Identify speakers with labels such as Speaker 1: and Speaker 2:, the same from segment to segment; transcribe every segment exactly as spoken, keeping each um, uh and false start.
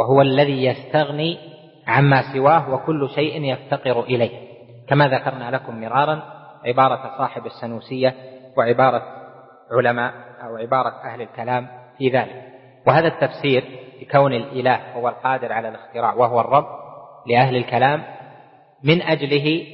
Speaker 1: وهو الذي يستغني عما سواه وكل شيء يفتقر إليه، كما ذكرنا لكم مرارا عبارة صاحب السنوسية وعبارة علماء أو عبارة أهل الكلام في ذلك. وهذا التفسير بكون الإله هو القادر على الاختراع وهو الرب لأهل الكلام من أجله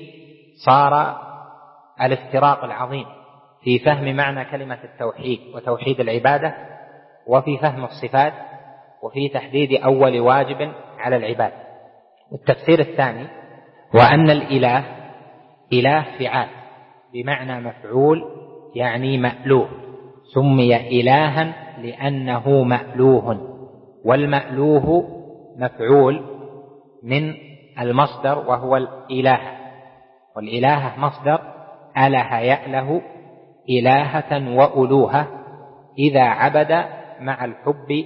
Speaker 1: صار الافتراق العظيم في فهم معنى كلمة التوحيد وتوحيد العبادة، وفي فهم الصفات، وفي تحديد أول واجب على العباد. والتفسير الثاني وأن الإله إله فعال بمعنى مفعول يعني مألوه، سمي إلها لأنه مألوه، والمألوه مفعول من المصدر وهو الإله، والإله مصدر أله يأله إلهة وألوهة إذا عبد مع الحب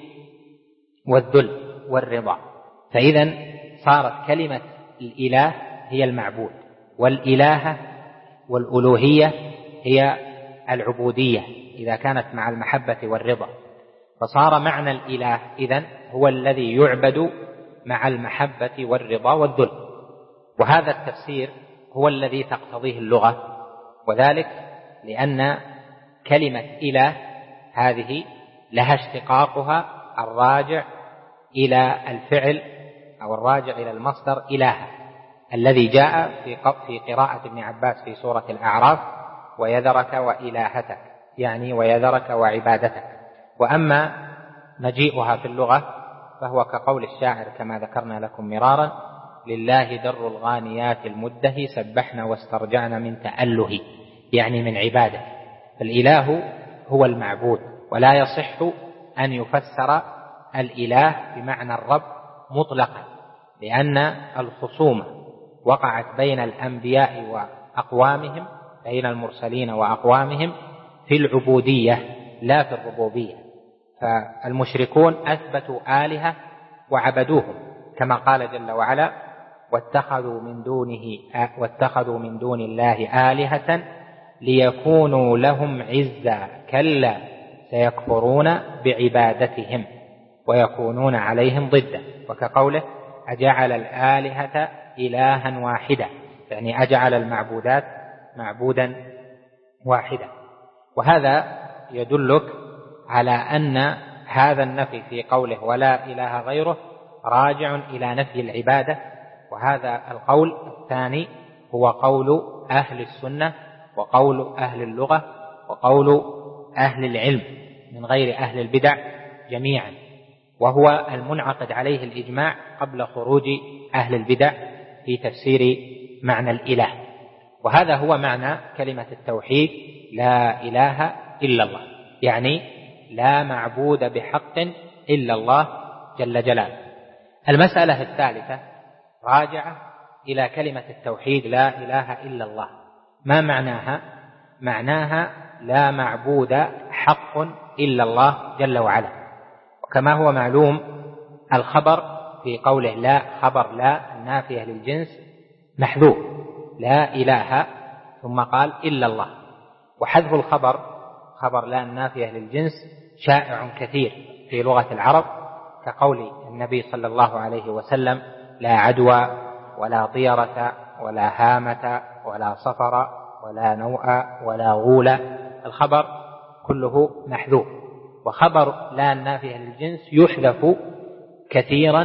Speaker 1: والذل والرضا. فإذا صارت كلمة الإله هي المعبود، والإلهة والألوهية هي العبودية إذا كانت مع المحبة والرضا، فصار معنى الإله إذن هو الذي يعبد مع المحبة والرضا والذل. وهذا التفسير هو الذي تقتضيه اللغة، وذلك لأن كلمة إله هذه لها اشتقاقها الراجع إلى الفعل أو الراجع إلى المصدر إله الذي جاء في قراءة ابن عباس في سورة الأعراف: ويذرك وإلهتك، يعني ويذرك وعبادتك. وأما مجيئها في اللغة فهو كقول الشاعر كما ذكرنا لكم مرارا: لله در الغانيات المده سبحنا واسترجعنا من تأله، يعني من عباده. فالإله هو المعبود، ولا يصح أن يفسر الإله بمعنى الرب مطلقا، لأن الخصومة وقعت بين الأنبياء وأقوامهم، بين المرسلين وأقوامهم في العبودية لا في الربوبية. فالمشركون أثبتوا آلهة وعبدوهم كما قال جل وعلا: واتخذوا من دونه واتخذوا من دون الله آلهة ليكونوا لهم عزا كلا سيكفرون بعبادتهم ويكونون عليهم ضدا. وكقوله: أجعل الآلهة إلها واحدا، يعني أجعل المعبودات معبودا واحدا. وهذا يدلك على أن هذا النفي في قوله ولا إله غيره راجع إلى نفي العبادة. وهذا القول الثاني هو قول أهل السنة وقول أهل اللغة وقول أهل العلم من غير أهل البدع جميعا، وهو المنعقد عليه الإجماع قبل خروج أهل البدع في تفسير معنى الإله. وهذا هو معنى كلمة التوحيد: لا إله إلا الله، يعني لا معبود بحق إلا الله جل جلاله. المسألة الثالثة راجعة إلى كلمة التوحيد لا إله إلا الله. ما معناها؟ معناها لا معبود حق إلا الله جل وعلا. وكما هو معلوم الخبر في قوله لا، خبر لا النافية للجنس محذوف، لا إله ثم قال إلا الله. وحذف الخبر خبر لا النافية للجنس شائع كثير في لغة العرب، كقول النبي صلى الله عليه وسلم: لا عدوى ولا طيرة ولا هامة ولا صفر ولا نوء ولا غول. الخبر كله محذوف. وخبر لا النافية للجنس يحذف كثيرا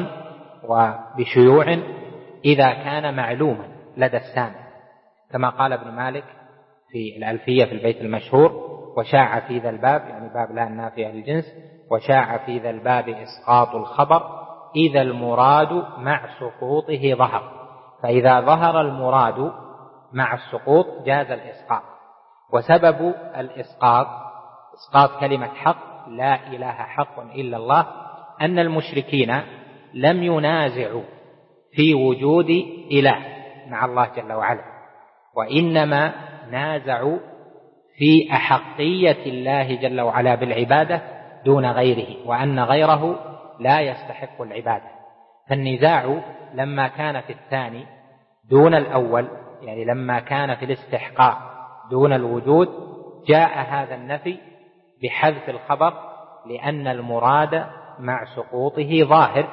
Speaker 1: وبشيوع إذا كان معلوما لدى السامع، كما قال ابن مالك في الألفية في البيت المشهور: وشاع في ذا الباب، يعني باب لا النافية للجنس، وشاع في ذا الباب إسقاط الخبر إذا المراد مع سقوطه ظهر. فإذا ظهر المراد مع السقوط جاز الإسقاط. وسبب الإسقاط إسقاط كلمة حق لا إله حق إلا الله أن المشركين لم ينازعوا في وجود إله مع الله جل وعلا، وإنما نازعوا في أحقية الله جل وعلا بالعبادة دون غيره، وأن غيره لا يستحق العبادة. فالنزاع لما كان في الثاني دون الأول، يعني لما كان في الاستحقاق دون الوجود، جاء هذا النفي بحذف الخبر لأن المراد مع سقوطه ظاهر،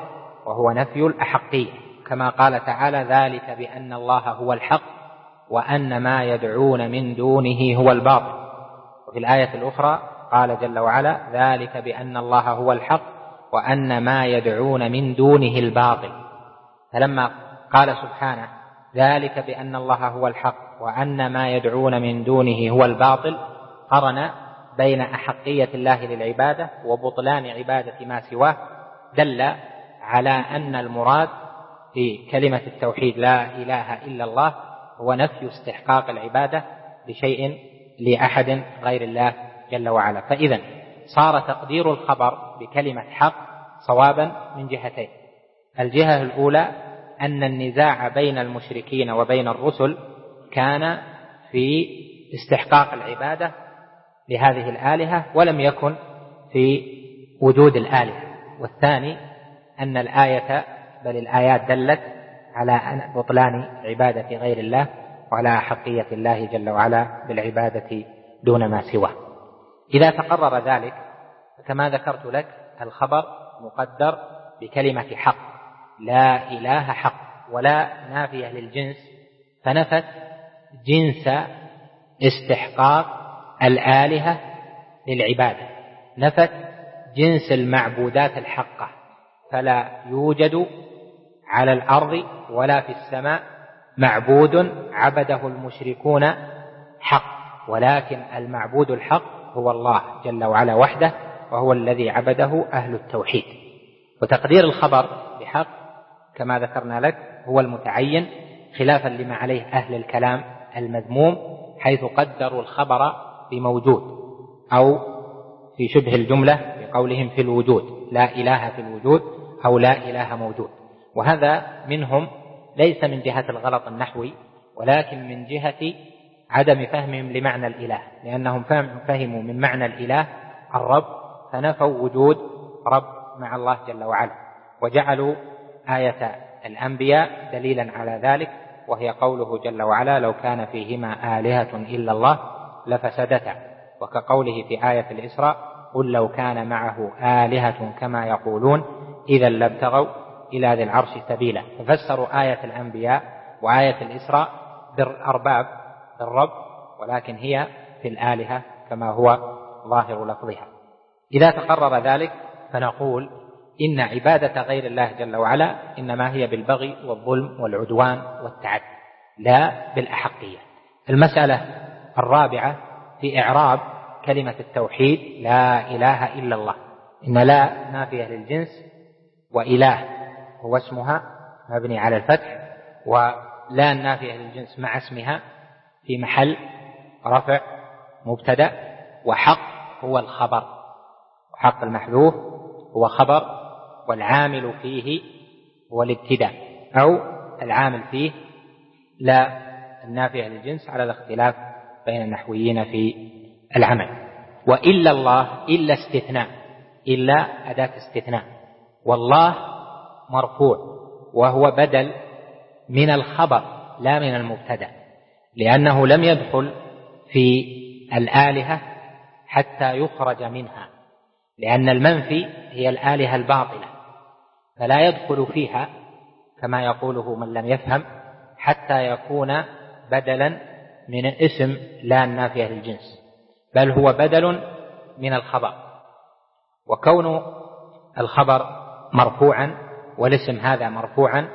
Speaker 1: وهو نفي الأحقية، كما قال تعالى: ذلك بأن الله هو الحق وأن ما يدعون من دونه هو الباطل. وفي الآية الأخرى قال جل وعلا: ذلك بأن الله هو الحق وأن ما يدعون من دونه الباطل. فلما قال سبحانه: ذلك بأن الله هو الحق وأن ما يدعون من دونه هو الباطل، قرن بين أحقية الله للعبادة وبطلان عبادة ما سواه، دل على أن المراد في كلمة التوحيد لا إله إلا الله هو نفي استحقاق العبادة لشيء لأحد غير الله جل وعلا. فإذا صار تقدير الخبر بكلمة حق صوابا من جهتين: الجهة الأولى أن النزاع بين المشركين وبين الرسل كان في استحقاق العبادة لهذه الآلهة ولم يكن في وجود الآلهة. والثاني أن الآية بل الآيات دلت على بطلان عبادة غير الله وعلى حقية الله جل وعلا بالعبادة دون ما سواه. إذا تقرر ذلك فكما ذكرت لك الخبر مقدر بكلمة حق، لا إله حق، ولا نافية للجنس، فنفت جنس استحقاق الآلهة للعبادة، نفت جنس المعبودات الحقة، فلا يوجد على الأرض ولا في السماء معبود عبده المشركون حق، ولكن المعبود الحق هو الله جل وعلا وحده، وهو الذي عبده أهل التوحيد. وتقدير الخبر بحق كما ذكرنا لك هو المتعين، خلافا لما عليه أهل الكلام المذموم، حيث قدروا الخبر بموجود أو في شبه الجملة بقولهم في الوجود، لا إله في الوجود أو لا إله موجود. وهذا منهم ليس من جهة الغلط النحوي، ولكن من جهة عدم فهمهم لمعنى الإله، لأنهم فهموا من معنى الإله الرب فنفوا وجود رب مع الله جل وعلا، وجعلوا آية الأنبياء دليلا على ذلك، وهي قوله جل وعلا: لو كان فيهما آلهة إلا الله لفسدتا، وكقوله في آية الإسراء: قل لو كان معه آلهة كما يقولون إذا لابتغوا إلى ذي العرش سبيلا. ففسروا آية الأنبياء وآية الإسراء بالأرباب بالرب، ولكن هي في الآلهة كما هو ظاهر لفظها. إذا تقرر ذلك فنقول إن عبادة غير الله جل وعلا إنما هي بالبغي والظلم والعدوان والتعدي، لا بالأحقية. المسألة الرابعة في إعراب كلمة التوحيد لا إله إلا الله، إن لا نافية للجنس، وإله هو اسمها مبني على الفتح، ولا نافية للجنس مع اسمها في محل رفع مبتدأ، وحق هو الخبر، وحق المحذوف هو خبر، والعامل فيه هو الابتداء، أو العامل فيه لا النافية للجنس على الاختلاف بين النحويين في العمل. وإلا الله إلا استثناء، إلا أداة استثناء، والله مرفوع وهو بدل من الخبر لا من المبتدأ، لأنه لم يدخل في الآلهة حتى يخرج منها، لأن المنفي هي الآلهة الباطلة، فلا يدخل فيها كما يقوله من لم يفهم حتى يكون بدلا من اسم لا النافية للجنس، بل هو بدل من الخبر. وكون الخبر مرفوعا والاسم هذا مرفوعا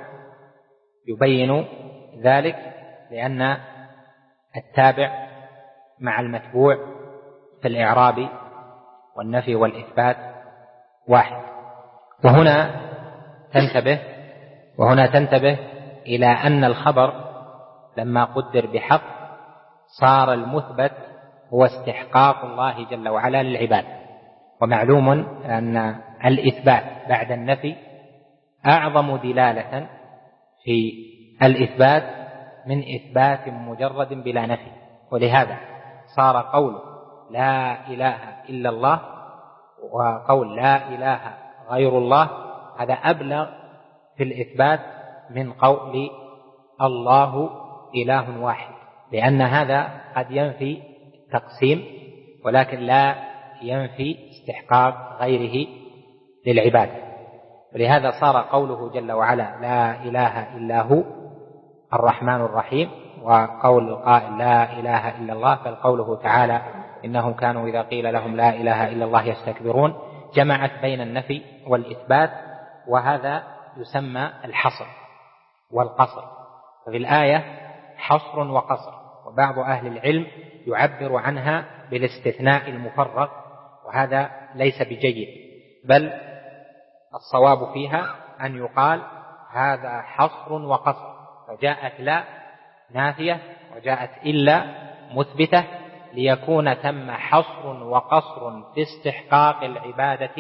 Speaker 1: يبين ذلك، لأن التابع مع المتبوع في الإعراب والنفي والإثبات واحد. وهنا تنتبه وهنا تنتبه إلى أن الخبر لما قدر بحق صار المثبت هو استحقاق الله جل وعلا للعباد. ومعلوم أن الإثبات بعد النفي أعظم دلالة في الإثبات من إثبات مجرد بلا نفي، ولهذا صار قول لا إله إلا الله وقول لا إله غير الله هذا أبلغ في الإثبات من قول الله إله واحد، لأن هذا قد ينفي تقسيم ولكن لا ينفي استحقاق غيره للعبادة. ولهذا صار قوله جل وعلا لا إله إلا هو الرحمن الرحيم، وقول القائل لا إله إلا الله، بل قوله تعالى إنهم كانوا إذا قيل لهم لا إله إلا الله يستكبرون، جمعت بين النفي والإثبات، وهذا يسمى الحصر والقصر. ففي الآية حصر وقصر، وبعض أهل العلم يعبر عنها بالاستثناء المفرغ، وهذا ليس بجيد، بل الصواب فيها أن يقال هذا حصر وقصر، فجاءت لا نافية وجاءت إلا مثبتة، ليكون ثم حصر وقصر في استحقاق العبادة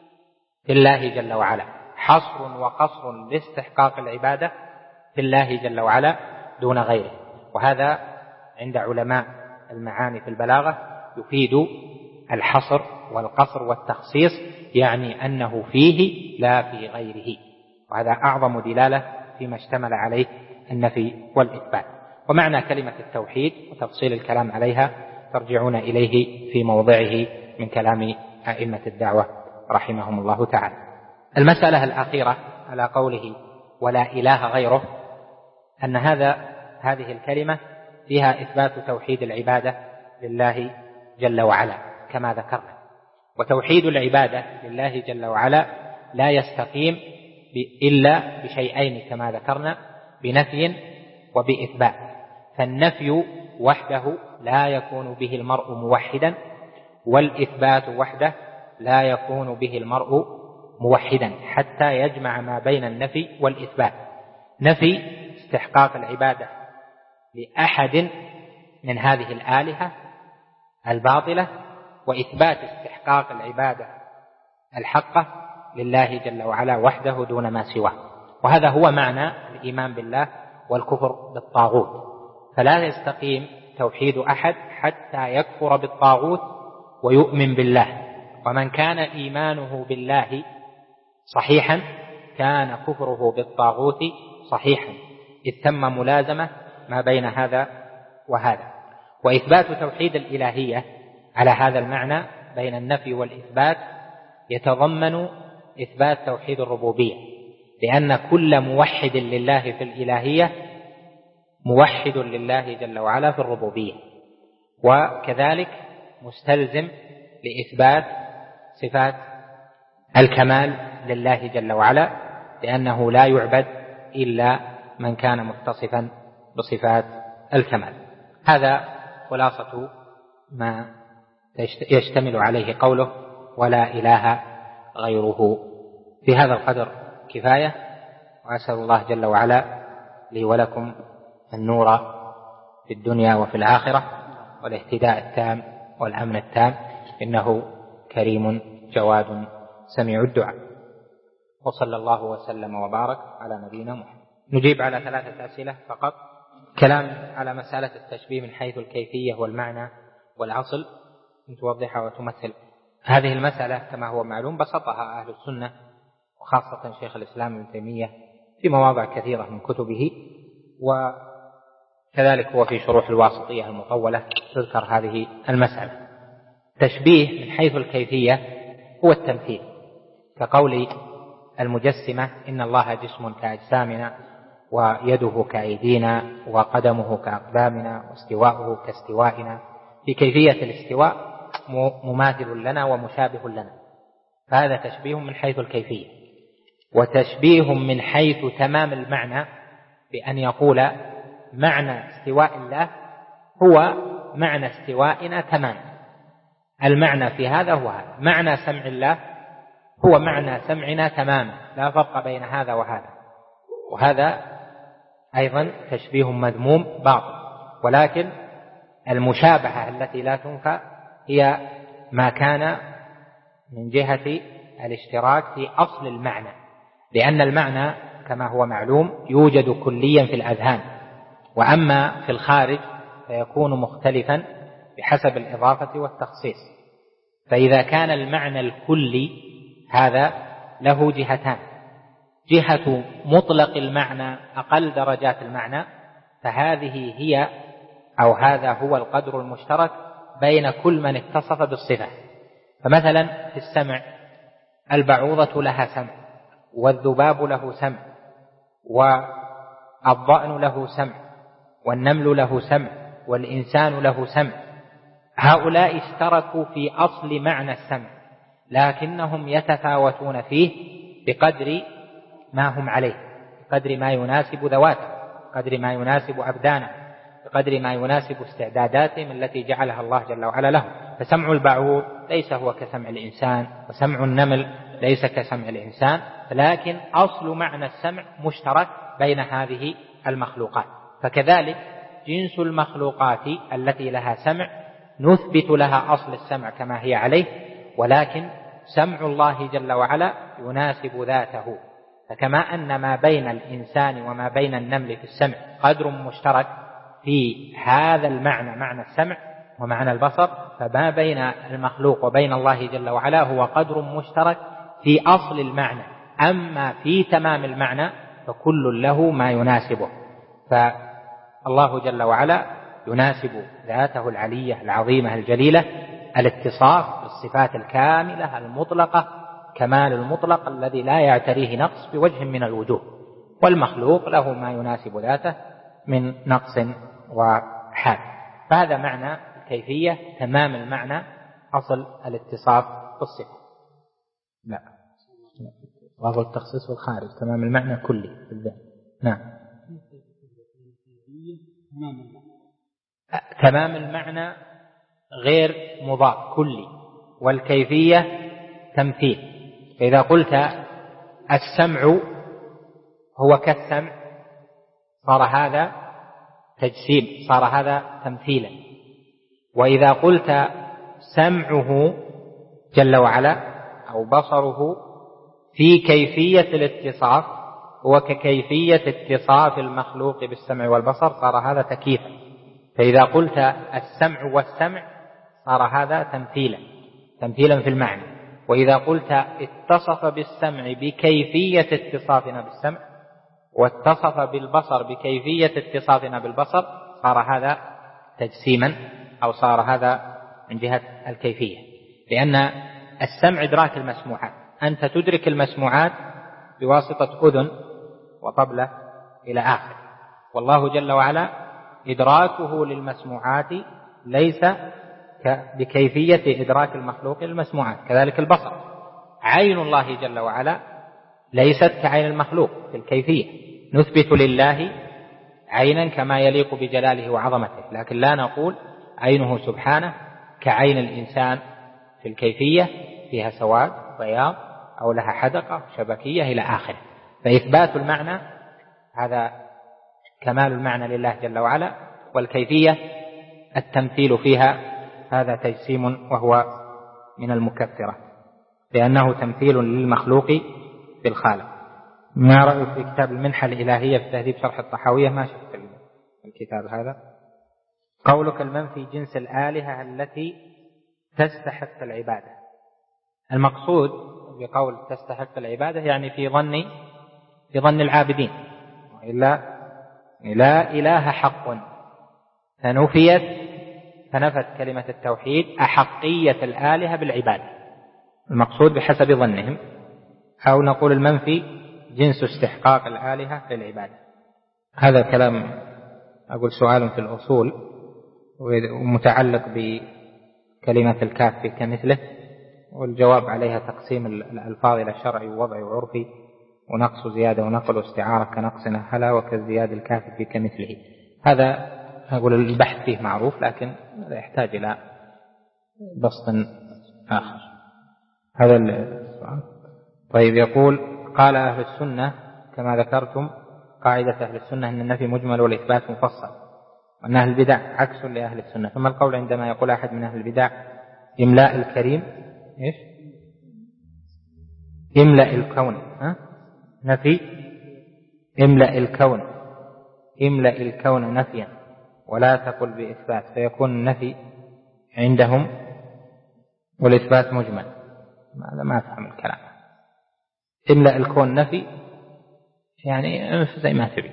Speaker 1: في الله جل وعلا، حصر وقصر لاستحقاق العبادة في الله جل وعلا دون غيره. وهذا عند علماء المعاني في البلاغة يفيد الحصر والقصر والتخصيص، يعني أنه فيه لا في غيره، وهذا أعظم دلالة فيما اشتمل عليه النفي والإثبات. ومعنى كلمة التوحيد وتفصيل الكلام عليها ترجعون إليه في موضعه من كلام أئمة الدعوة رحمهم الله تعالى. المسألة الأخيرة على قوله ولا إله غيره، أن هذا هذه الكلمة فيها إثبات توحيد العبادة لله جل وعلا كما ذكرنا، وتوحيد العبادة لله جل وعلا لا يستقيم إلا بشيئين كما ذكرنا، بنفي وبإثبات. فالنفي وحده لا يكون به المرء موحدا، والإثبات وحده لا يكون به المرء موحدا، حتى يجمع ما بين النفي والإثبات. نفي استحقاق العبادة لأحد من هذه الآلهة الباطلة، وإثبات استحقاق العبادة الحقة لله جل وعلا وحده دون ما سواه. وهذا هو معنى الإيمان بالله والكفر بالطاغوت. فلا يستقيم توحيد أحد حتى يكفر بالطاغوت ويؤمن بالله، ومن كان إيمانه بالله صحيحا كان كفره بالطاغوت صحيحا، إذ تم ملازمة ما بين هذا وهذا. وإثبات توحيد الإلهية على هذا المعنى بين النفي والإثبات يتضمن إثبات توحيد الربوبية، لأن كل موحد لله في الإلهية موحد لله جل وعلا في الربوبية، وكذلك مستلزم لإثبات صفات الكمال لله جل وعلا، لأنه لا يعبد إلا من كان متصفا بصفات الكمال. هذا خلاصة ما يشتمل عليه قوله ولا إله غيره. في هذا القدر كفاية، وأسأل الله جل وعلا لي ولكم النور في الدنيا وفي الآخرة، والاهتداء التام والأمن التام، إنه كريم جواد سميع الدعاء. وصلى الله وسلم وبارك على نبينا محمد. نجيب على ثلاثة أسئلة فقط. كلام على مسألة التشبيه من حيث الكيفية والمعنى والأصل، أن توضحها وتمثل هذه المسألة كما هو معلوم. بسطها أهل السنة وخاصة شيخ الإسلام ابن تيمية في مواضع كثيرة من كتبه، وكذلك هو في شروح الواسطية المطولة تذكر هذه المسألة. تشبيه من حيث الكيفية هو التمثيل، كقول المجسمة إن الله جسم كأجسامنا ويده كأيدينا وقدمه كأقدامنا واستواؤه كاستوائنا، في كيفية الاستواء مماثل لنا ومشابه لنا، فهذا تشبيه من حيث الكيفية. وتشبيه من حيث تمام المعنى، بأن يقول معنى استواء الله هو معنى استوائنا تماما. المعنى في هذا هو هذا. معنى سمع الله هو معنى سمعنا تماما، لا فرق بين هذا وهذا، وهذا أيضا تشبيه مذموم باطل. ولكن المشابهة التي لا تنفى هي ما كان من جهة الاشتراك في أصل المعنى، لأن المعنى كما هو معلوم يوجد كليا في الأذهان، وأما في الخارج فيكون مختلفا بحسب الإضافة والتخصيص. فإذا كان المعنى الكلي هذا له جهتان: جهة مطلق المعنى أقل درجات المعنى، فهذه هي أو هذا هو القدر المشترك بين كل من اتصف بالصفة. فمثلا في السمع البعوضة لها سمع والذباب له سمع، والضأن له سمع، والنمل له سمع، والإنسان له سمع. هؤلاء اشتركوا في أصل معنى السمع، لكنهم يتفاوتون فيه بقدر ما هم عليه، بقدر ما يناسب ذواته، بقدر ما يناسب أبدانه، بقدر ما يناسب استعداداتهم التي جعلها الله جل وعلا لهم. فسمع البعوض ليس هو كسمع الإنسان، وسمع النمل ليس كسمع الإنسان، لكن أصل معنى السمع مشترك بين هذه المخلوقات. فكذلك جنس المخلوقات التي لها سمع نثبت لها أصل السمع كما هي عليه، ولكن سمع الله جل وعلا يناسب ذاته. فكما أن ما بين الإنسان وما بين النمل في السمع قدر مشترك في هذا المعنى، معنى السمع ومعنى البصر، فما بين المخلوق وبين الله جل وعلا هو قدر مشترك في أصل المعنى. أما في تمام المعنى فكل له ما يناسبه. فالله جل وعلا يناسب ذاته العلية العظيمة الجليلة الاتصاف بالصفات الكاملة المطلقة، كمال المطلق الذي لا يعتريه نقص بوجه من الوجوه، والمخلوق له ما يناسب ذاته من نقص وحال. فهذا معنى الكيفية، تمام المعنى، أصل الاتصاف بالصفة. لا، وهو التخصيص والخارج، تمام المعنى كلي في الذهن. نعم، تمام المعنى غير مضاف كلي، والكيفية تمثيل. فإذا قلت السمع هو كالسمع صار هذا تجسيم، صار هذا تمثيلا. وإذا قلت سمعه جل وعلا أو بصره في كيفية الاتصاف هو ككيفية اتصاف المخلوق بالسمع والبصر، صار هذا تكييفا. فإذا قلت السمع والسمع صار هذا تمثيلا، تمثيلا في المعنى. وإذا قلت اتصف بالسمع بكيفية اتصافنا بالسمع، واتصف بالبصر بكيفية اتصافنا بالبصر، صار هذا تجسيما، أو صار هذا من جهة الكيفية. لأن السمع إدراك المسموعات، أنت تدرك المسموعات بواسطة أذن وطبلة إلى آخر، والله جل وعلا إدراكه للمسموعات ليس بكيفية إدراك المخلوق للمسموعات. كذلك البصر، عين الله جل وعلا ليست كعين المخلوق في الكيفية. نثبت لله عينا كما يليق بجلاله وعظمته، لكن لا نقول عينه سبحانه كعين الإنسان في الكيفية، فيها سواد بياض أو لها حدقة شبكية إلى آخره. فإثبات المعنى هذا كمال المعنى لله جل وعلا، والكيفية التمثيل فيها هذا تجسيم وهو من المكفرة، لأنه تمثيل للمخلوق بالخالق. ما رأيك في كتاب المنحة الإلهية في تهذيب شرح الطحاوية؟ ما شفت الكتاب هذا. قولك المنفي جنس الآلهة التي تستحق العبادة، المقصود بقول تستحق العبادة يعني في ظن في ظن العابدين، وإلا لا إله حق، فنفيت فنفت كلمة التوحيد أحقية الآلهة بالعبادة، المقصود بحسب ظنهم. أو نقول المنفي جنس استحقاق الآلهة للعبادة. هذا كلام أقول سؤال في الأصول ومتعلق بكلمة الكاف كمثله، والجواب عليها تقسيم الألفاظ إلى شرعي ووضعي وعرفي، ونقص زيادة ونقل واستعارة كنقص نهلا وكالزياد الكاف في كمثله. هذا أقول البحث فيه معروف، لكن يحتاج إلى بسط آخر. هذا السؤال. طيب، يقول قال أهل السنة كما ذكرتم قاعدة أهل السنة أن النفي مجمل والإثبات مفصل، وأن أهل البدع عكس لأهل السنة. ثم القول عندما يقول أحد من أهل البدع إملاء الكريم إيش؟ إملاء الكون، ها؟ نفي إملاء الكون، إملاء الكون نفيا ولا تقل بإثبات، فيكون النفي عندهم والإثبات مجمل. هذا ما أفهم الكلام. إملاء الكون نفي يعني زي ما تبي،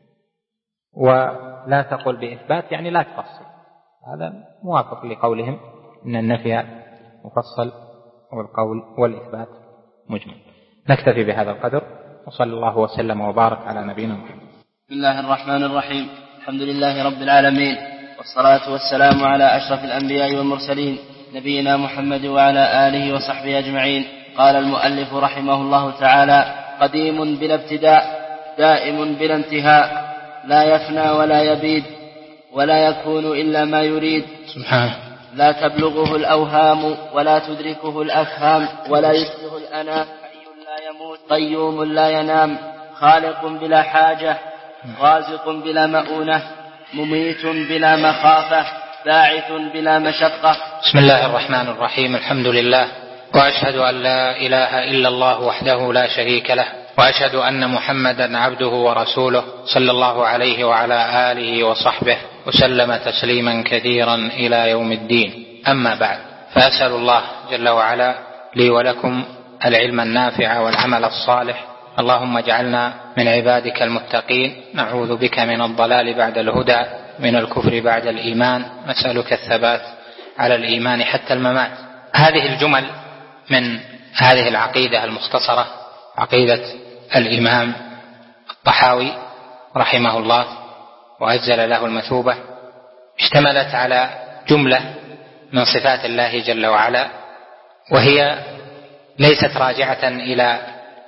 Speaker 1: ولا تقل بإثبات يعني لا تفصل. هذا موافق لقولهم إن النفي مفصل والقول والإثبات مجمل. نكتفي بهذا القدر، وصلى الله وسلم وبارك على نبينا محمد.
Speaker 2: بسم الله الرحمن الرحيم. الحمد لله رب العالمين، والصلاة والسلام على أشرف الأنبياء والمرسلين نبينا محمد وعلى آله وصحبه أجمعين. قال المؤلف رحمه الله تعالى: قديم بلا ابتداء، دائم بلا انتهاء، لا يفنى ولا يبيد، ولا يكون إلا ما يريد
Speaker 1: سبحانه،
Speaker 2: لا تبلغه الأوهام ولا تدركه الأفهام، ولا يشبه الأنام، حي لا يموت، قيوم لا ينام، خالق بلا حاجة، رازق بلا مؤونة، مميت بلا مخافة، باعث بلا مشقة.
Speaker 1: بسم الله الرحمن الرحيم. الحمد لله، وأشهد أن لا إله إلا الله وحده لا شريك له، وأشهد أن محمدا عبده ورسوله صلى الله عليه وعلى آله وصحبه وسلم تسليما كثيرا إلى يوم الدين. أما بعد، فأسأل الله جل وعلا لي ولكم العلم النافع والعمل الصالح. اللهم اجعلنا من عبادك المتقين، نعوذ بك من الضلال بعد الهدى، من الكفر بعد الإيمان، نسألك الثبات على الإيمان حتى الممات. هذه الجمل من هذه العقيدة المختصرة، عقيدة الإمام الطحاوي رحمه الله وأجزل له المثوبة، اشتملت على جملة من صفات الله جل وعلا، وهي ليست راجعة إلى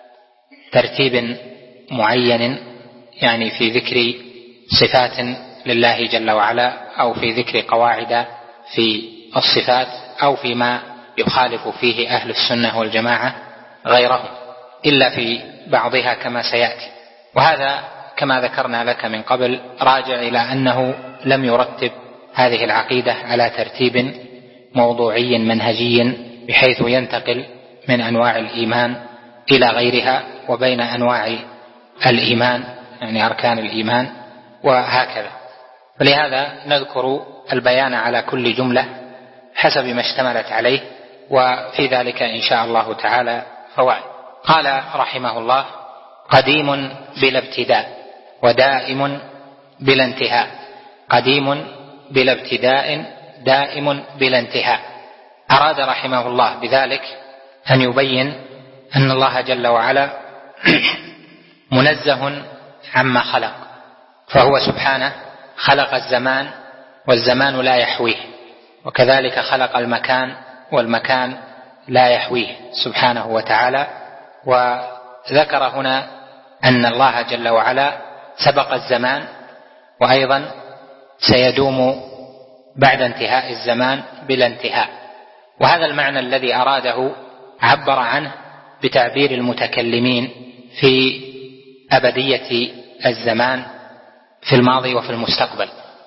Speaker 1: ترتيب معين، يعني في ذكر صفات لله جل وعلا، أو في ذكر قواعد في الصفات، أو فيما يخالف فيه أهل السنة والجماعة غيرهم، إلا في بعضها كما سيأتي. وهذا كما ذكرنا لك من قبل راجع إلى أنه لم يرتب هذه العقيدة على ترتيب موضوعي منهجي بحيث ينتقل من أنواع الإيمان إلى غيرها، وبين أنواع الإيمان يعني أركان الإيمان، وهكذا. فلهذا نذكر البيان على كل جملة حسب ما اشتملت عليه، وفي ذلك إن شاء الله تعالى فوائد. قال رحمه الله: قديم بلا ابتداء، ودائم بلا انتهاء. قديم بلا ابتداء، دائم بلا انتهاء. أراد رحمه الله بذلك أن يبين أن الله جل وعلا منزه عما خلق، فهو سبحانه خلق الزمان والزمان لا يحويه، وكذلك خلق المكان والمكان لا يحويه سبحانه وتعالى. وذكر هنا أن الله جل وعلا سبق الزمان، وأيضا سيدوم بعد انتهاء الزمان بلا انتهاء. وهذا المعنى الذي أراده عبر عنه بتعبير المتكلمين في أبدية الزمان في الماضي وفي المستقبل،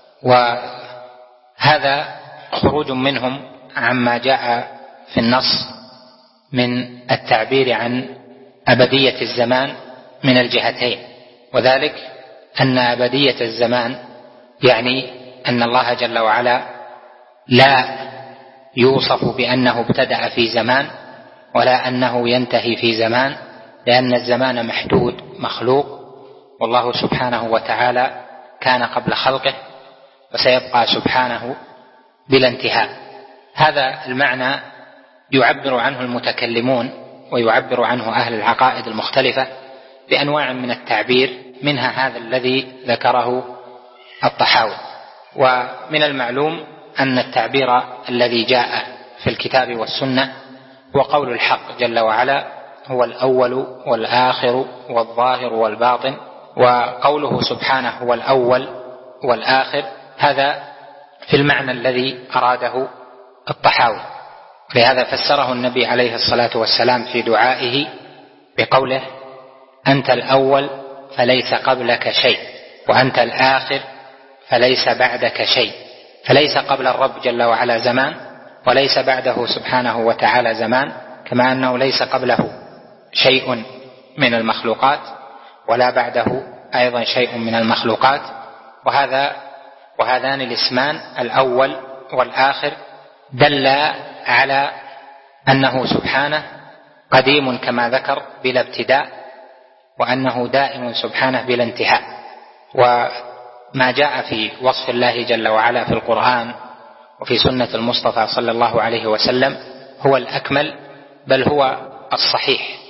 Speaker 1: وهذا خروج منهم عما جاء في النص من التعبير عن أبدية الزمان من الجهتين، وذلك أن أبدية الزمان يعني أن الله جل وعلا لا يوصف بأنه ابتدأ في زمان ولا أنه ينتهي في زمان، لأن الزمان محدود مخلوق، والله سبحانه وتعالى كان قبل خلقه وسيبقى سبحانه بلا انتهاء. هذا المعنى يعبر عنه المتكلمون ويعبر عنه أهل العقائد المختلفة بأنواع من التعبير، منها هذا الذي ذكره الطحاوي. ومن المعلوم أن التعبير الذي جاء في الكتاب والسنة هو قول الحق جل وعلا: هو الأول والآخر والظاهر والباطن. وقوله سبحانه هو الأول والآخر هذا في المعنى الذي أراده الطحاوي، لهذا فسره النبي عليه الصلاة والسلام في دعائه بقوله: أنت الأول فليس قبلك شيء، وأنت الآخر فليس بعدك شيء. فليس قبل الرب جل وعلا زمان، وليس بعده سبحانه وتعالى زمان، كما أنه ليس قبله شيء من المخلوقات ولا بعده أيضا شيء من المخلوقات. وهذا وهذان الاسمان الأول والآخر دل على أنه سبحانه قديم كما ذكر بلا ابتداء، وأنه دائم سبحانه بلا انتهاء. وما جاء في وصف الله جل وعلا في القرآن وفي سنة المصطفى صلى الله عليه وسلم هو الأكمل، بل هو الصحيح،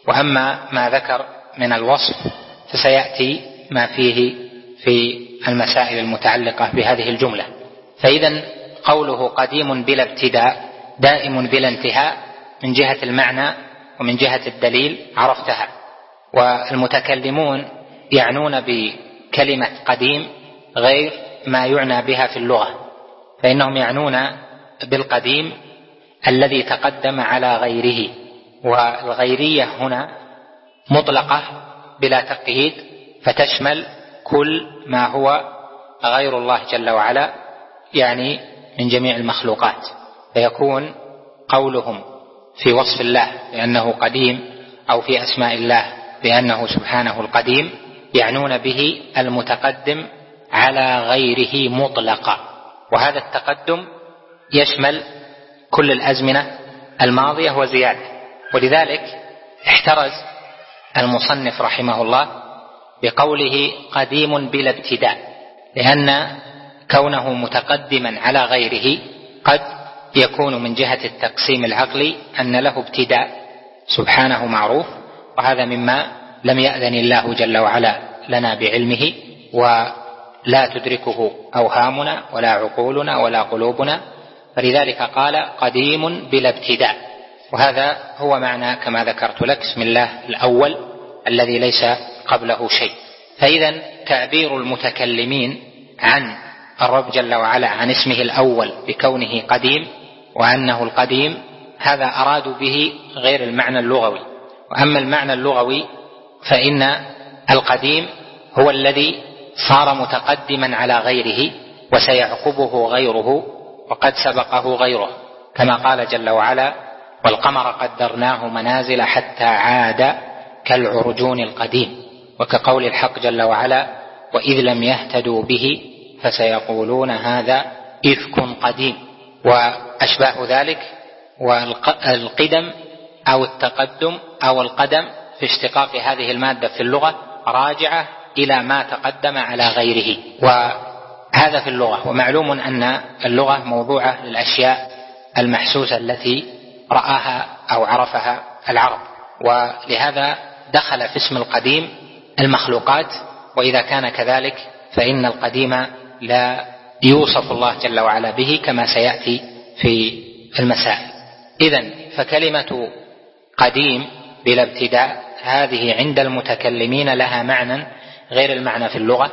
Speaker 1: وأما ما ذكر من الوصف فسيأتي ما فيه في المسائل المتعلقة بهذه الجملة. فإذا قوله قديم بلا ابتداء دائم بلا انتهاء من جهة المعنى ومن جهة الدليل عرفتها. والمتكلمون يعنون بكلمة قديم غير ما يعنى بها في اللغة، فإنهم يعنون بالقديم الذي تقدم على غيره، والغيرية هنا مطلقة بلا تقييد فتشمل كل ما هو غير الله جل وعلا، يعني من جميع المخلوقات. فيكون قولهم في وصف الله بأنه قديم أو في أسماء الله بأنه سبحانه القديم يعنون به المتقدم على غيره مطلقا، وهذا التقدم يشمل كل الأزمنة الماضية وزيادة. ولذلك احترز المصنف رحمه الله بقوله قديم بلا ابتداء، لأن كونه متقدما على غيره قد يكون من جهة التقسيم العقلي أن له ابتداء سبحانه معروف، وهذا مما لم يأذن الله جل وعلا لنا بعلمه، ولا تدركه أوهامنا ولا عقولنا ولا قلوبنا، فلذلك قال قديم بلا ابتداء. وهذا هو معنى كما ذكرت لك اسم الله الأول الذي ليس قبله شيء. فإذا تعبير المتكلمين عن الرب جل وعلا عن اسمه الأول بكونه قديم وأنه القديم هذا أرادوا به غير المعنى اللغوي. وأما المعنى اللغوي فإن القديم هو الذي صار متقدما على غيره وسيعقبه غيره وقد سبقه غيره، كما قال جل وعلا والقمر قدرناه منازل حتى عاد كالعرجون القديم، وكقول الحق جل وعلا وإذ لم يهتدوا به فسيقولون هذا إفك قديم، وأشباه ذلك. والقدم أو التقدم أو القدم في اشتقاق هذه المادة في اللغة راجعة إلى ما تقدم على غيره، وهذا في اللغة. ومعلوم أن اللغة موضوعة للأشياء المحسوسة التي رآها أو عرفها العرب، ولهذا دخل في اسم القديم المخلوقات، وإذا كان كذلك فإن القديم لا يوصف الله جل وعلا به كما سيأتي في المسائل. إذن فكلمة قديم بلا ابتداء هذه عند المتكلمين لها معنى غير المعنى في اللغة،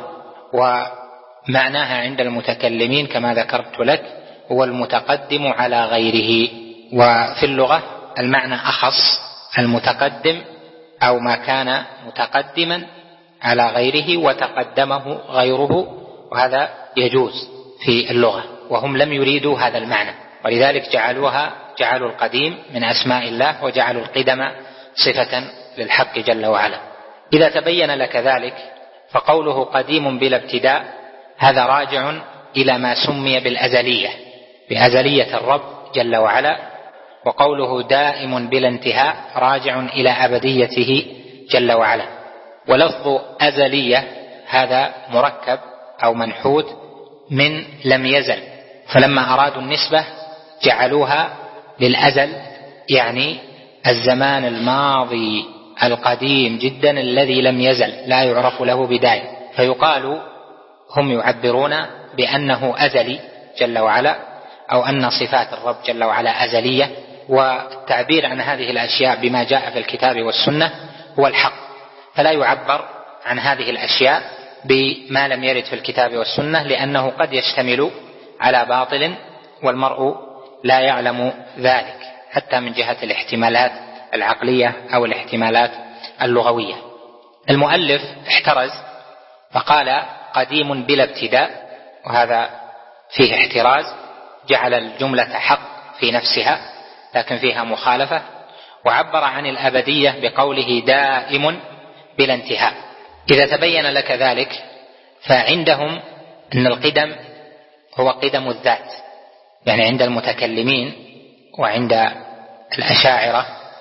Speaker 1: ومعناها عند المتكلمين كما ذكرت لك هو المتقدم على غيره. وفي اللغة المعنى أخص، المتقدم أو ما كان متقدما على غيره وتقدمه غيره، وهذا يجوز في اللغة، وهم لم يريدوا هذا المعنى، ولذلك جعلوها جعلوا القديم من أسماء الله وجعلوا القدم صفة للحق جل وعلا. إذا تبين لك ذلك فقوله قديم بلا ابتداء هذا راجع إلى ما سمي بالأزلية، بأزلية الرب جل وعلا، وقوله دائم بلا انتهاء راجع إلى أبديته جل وعلا. ولفظ أزلية هذا مركب أو منحوت من لم يزل، فلما أرادوا النسبة جعلوها للأزل، يعني الزمان الماضي القديم جدا الذي لم يزل لا يعرف له بداية، فيقال هم يعبرون بأنه أزلي جل وعلا، أو أن صفات الرب جل وعلا أزلية. والتعبير عن هذه الأشياء بما جاء في الكتاب والسنة هو الحق، فلا يعبر عن هذه الأشياء بما لم يرد في الكتاب والسنة، لأنه قد يشتمل على باطل والمرء لا يعلم ذلك حتى من جهة الاحتمالات العقلية أو الاحتمالات اللغوية. المؤلف احترز فقال قديم بلا ابتداء، وهذا فيه احتراز، جعل الجملة حق في نفسها لكن فيها مخالفة، وعبر عن الأبدية بقوله دائم بلا انتهاء. إذا تبين لك ذلك فعندهم أن القدم هو قدم الذات، يعني عند المتكلمين وعند الأشاعرة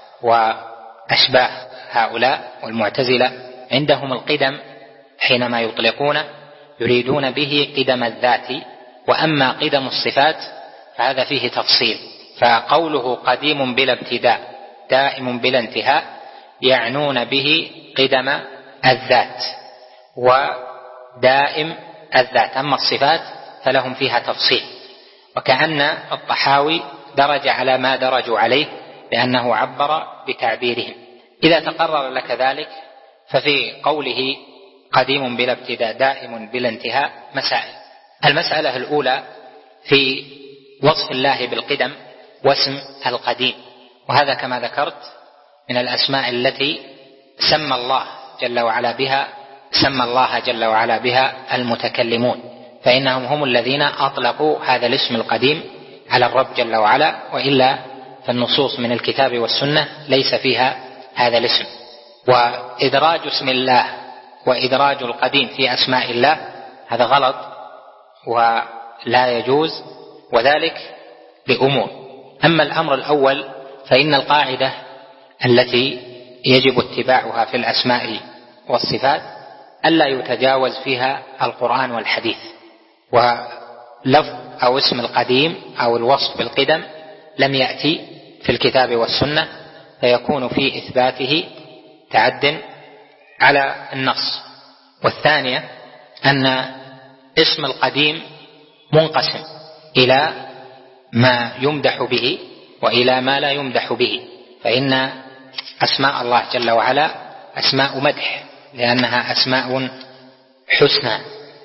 Speaker 1: وأشباه هؤلاء والمعتزلة عندهم القدم حينما يطلقون يريدون به قدم الذات، وأما قدم الصفات فهذا فيه تفصيل. فقوله قديم بلا ابتداء دائم بلا انتهاء يعنون به قدم الذات ودائم الذات. أما الصفات فلهم فيها تفصيل، وكأن الطحاوي درج على ما درجوا عليه لأنه عبر بتعبيرهم. إذا تقرر لك ذلك ففي قوله قديم بلا ابتداء دائم بلا انتهاء مسائل. المسألة الأولى في وصف الله بالقدم واسم القديم، وهذا كما ذكرت من الأسماء التي سمى الله جل وعلا بها سمى الله جل وعلا بها المتكلمون، فإنهم هم الذين أطلقوا هذا الاسم القديم على الرب جل وعلا، وإلا فالنصوص من الكتاب والسنة ليس فيها هذا الاسم. وإدراج اسم الله وإدراج القديم في أسماء الله هذا غلط ولا يجوز، وذلك لأمور. أما الأمر الأول فإن القاعدة التي يجب اتباعها في الأسماء والصفات ألا يتجاوز فيها القرآن والحديث، ولفظ أو اسم القديم أو الوصف بالقدم لم يأتي في الكتاب والسنة، فيكون في إثباته تعد على النص. والثانية أن اسم القديم منقسم إلى ما يمدح به وإلى ما لا يمدح به، فإن أسماء الله جل وعلا أسماء مدح لأنها أسماء حسنى،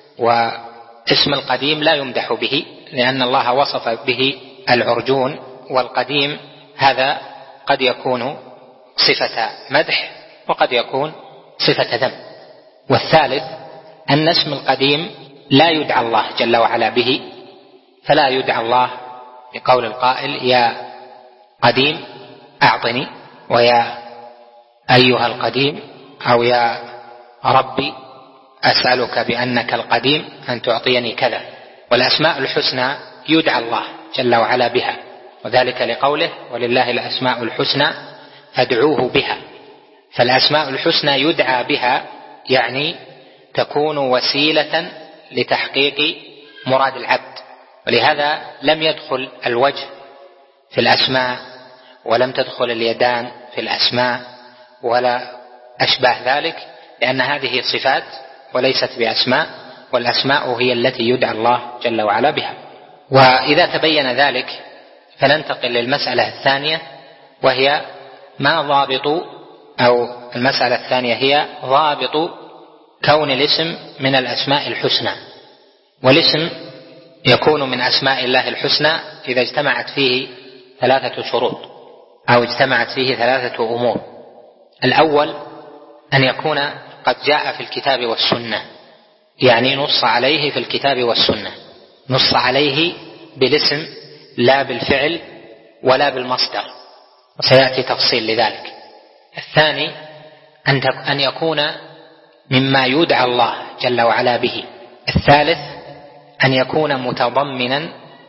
Speaker 1: واسم القديم لا يمدح به لأن الله وصف به العرجون، والقديم هذا قد يكون صفة مدح وقد يكون صفة ذم. والثالث أن اسم القديم لا يدعى الله جل وعلا به، فلا يدعى الله بقول القائل يا قديم أعطني، ويا أيها القديم أو يا ربي أسألك بأنك القديم أن تعطيني كذا. والأسماء الحسنى يدعى الله جل وعلا بها، وذلك لقوله ولله الأسماء الحسنى فادعوه بها. فالأسماء الحسنى يدعى بها يعني تكون وسيلة لتحقيق مراد العبد، ولهذا لم يدخل الوجه في الأسماء ولم تدخل اليدان في الأسماء ولا أشباه ذلك، لأن هذه صفات وليست بأسماء، والأسماء هي التي يدعى الله جل وعلا بها. وإذا تبين ذلك فننتقل للمسألة الثانية، وهي ما ضابط أو المسألة الثانية هي ضابط كون الاسم من الأسماء الحسنى. والاسم يكون من أسماء الله الحسنى إذا اجتمعت فيه ثلاثة شروط أو اجتمعت فيه ثلاثة أمور. الأول أن يكون قد جاء في الكتاب والسنة، يعني نص عليه في الكتاب والسنة، نص عليه بالاسم لا بالفعل ولا بالمصدر، وسيأتي تفصيل لذلك. الثاني أن يكون مما يدعى الله جل وعلا به. الثالث أن يكون متضمنا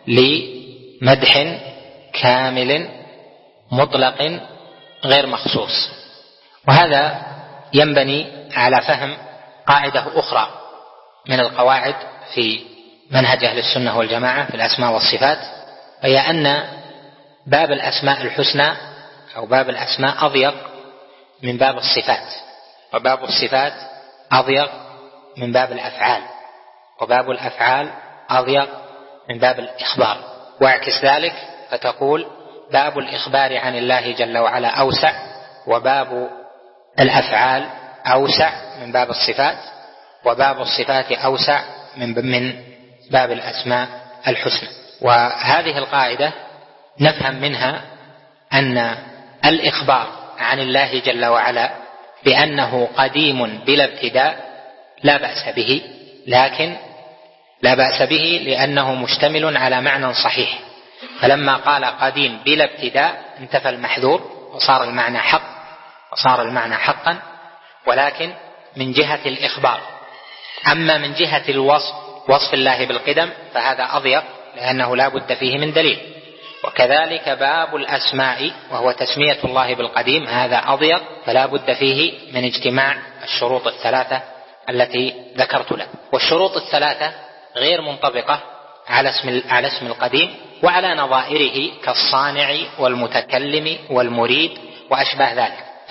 Speaker 1: لمدح كامل مطلق غير مخصوص. وهذا ينبني على فهم قاعدة أخرى من القواعد في منهج أهل السنة والجماعة في الأسماء والصفات، وهي أن باب الأسماء الحسنى أو باب الأسماء أضيق من باب الصفات، وباب الصفات أضيق من باب الأفعال، وباب الأفعال أضيق من باب الإخبار. واعكس ذلك فتقول باب الإخبار عن الله جل وعلا أوسع، وباب الأفعال أوسع من باب الصفات، وباب الصفات أوسع من من باب الأسماء الحسنى. وهذه القاعدة نفهم منها أن الإخبار عن الله جل وعلا بأنه قديم بلا ابتداء لا بأس به، لكن لا بأس به لأنه مشتمل على معنى صحيح، فلما قال قديم بلا ابتداء انتفى المحذور وصار المعنى حق وصار المعنى حقا، ولكن من جهة الإخبار. أما من جهة الوصف وصف الله بالقدم فهذا أضيق لأنه لا بد فيه من دليل. وكذلك باب الأسماء وهو تسمية الله بالقديم هذا أضيق، فلا بد فيه من اجتماع الشروط الثلاثة التي ذكرت لك. والشروط الثلاثة غير منطبقة على اسم على اسم القديم وعلى نظائره كالصانع والمتكلم والمريد وأشباه ذلك،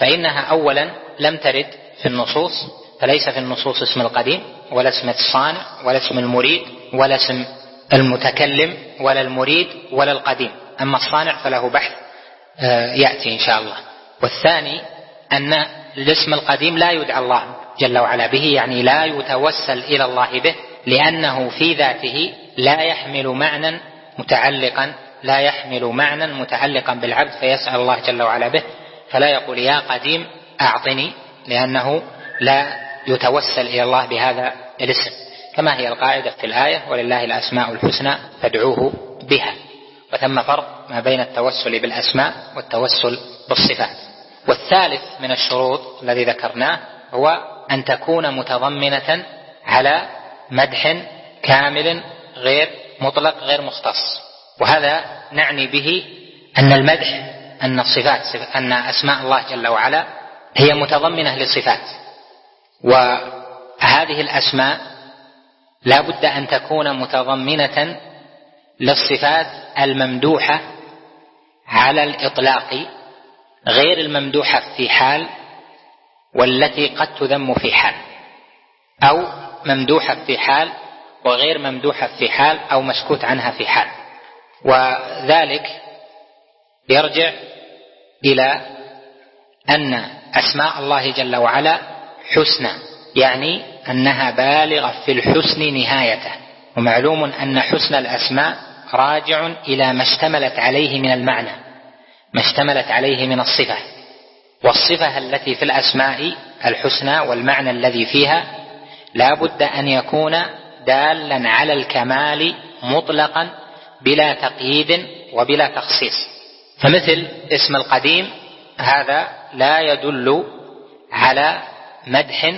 Speaker 1: فإنها أولا لم ترد في النصوص، فليس في النصوص اسم القديم ولا اسم الصانع ولا اسم المريد ولا اسم المتكلم ولا المريد ولا القديم. أما الصانع فله بحث يأتي إن شاء الله. والثاني أن الاسم القديم لا يدعى الله جل وعلا به، يعني لا يتوسل إلى الله به، لأنه في ذاته لا يحمل معنى متعلقا لا يحمل معنى متعلقا بالعبد فيسأل الله جل وعلا به، فلا يقول يا قديم أعطني، لأنه لا يتوسل إلى الله بهذا الاسم، كما هي القاعدة في الآية ولله الأسماء الحسنى فادعوه بها. وثم فرق ما بين التوسل بالأسماء والتوسل بالصفات. والثالث من الشروط الذي ذكرناه هو أن تكون متضمنة على مدح كامل غير مطلق غير مختص. وهذا نعني به أن المدح أن الصفات أن أسماء الله جل وعلا هي متضمنة لصفات، وهذه الأسماء لا بد أن تكون متضمنة للصفات الممدوحة على الإطلاق غير الممدوحة في حال والتي قد تذم في حال، أو ممدوحة في حال وغير ممدوحة في حال، أو مسكوت عنها في حال. وذلك يرجع إلى أن أسماء الله جل وعلا حسنى، يعني أنها بالغة في الحسن نهايته. ومعلوم أن حسن الأسماء راجع إلى ما اشتملت عليه من المعنى، ما اشتملت عليه من الصفة. والصفة التي في الأسماء الحسنى والمعنى الذي فيها لا بد أن يكون دالا على الكمال مطلقا بلا تقييد وبلا تخصيص. فمثل اسم القديم هذا لا يدل على مدح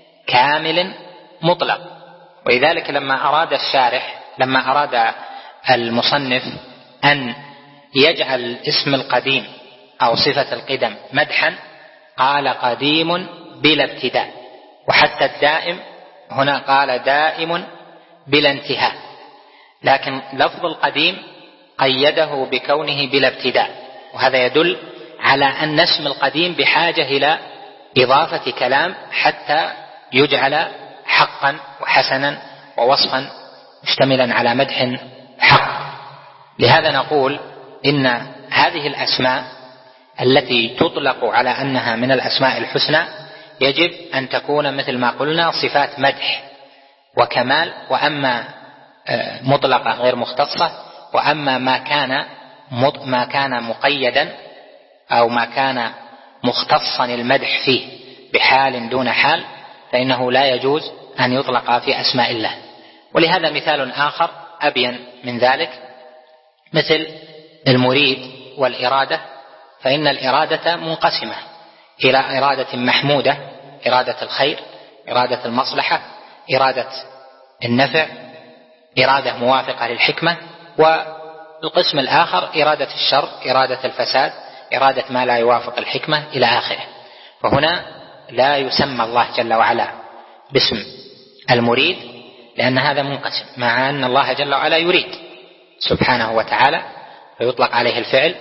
Speaker 1: كامل مطلق. ولذلك لما أراد الشارح لما أراد المصنف أن يجعل اسم القديم أو صفة القدم مدحا قال قديم بلا ابتداء، وحتى الدائم هنا قال دائم بلا انتهاء، لكن لفظ القديم قيده بكونه بلا ابتداء، وهذا يدل على أن اسم القديم بحاجة إلى إضافة كلام حتى يجعل حقا وحسنا ووصفا مشتملا على مدح حق. لهذا نقول إن هذه الأسماء التي تطلق على أنها من الأسماء الحسنى يجب أن تكون مثل ما قلنا صفات مدح وكمال، وأما مطلقة غير مختصة، وأما ما كان ما كان مقيدا أو ما كان مختصا المدح فيه بحال دون حال فإنه لا يجوز أن يطلق في أسماء الله. ولهذا مثال آخر أبين من ذلك مثل المريد والإرادة، فإن الإرادة منقسمة إلى إرادة محمودة، إرادة الخير، إرادة المصلحة، إرادة النفع، إرادة موافقة للحكمة، والقسم الآخر إرادة الشر، إرادة الفساد، إرادة ما لا يوافق الحكمة إلى آخره. فهنا لا يسمى الله جل وعلا باسم المريد لأن هذا منقسم، مع أن الله جل وعلا يريد سبحانه وتعالى فيطلق عليه الفعل،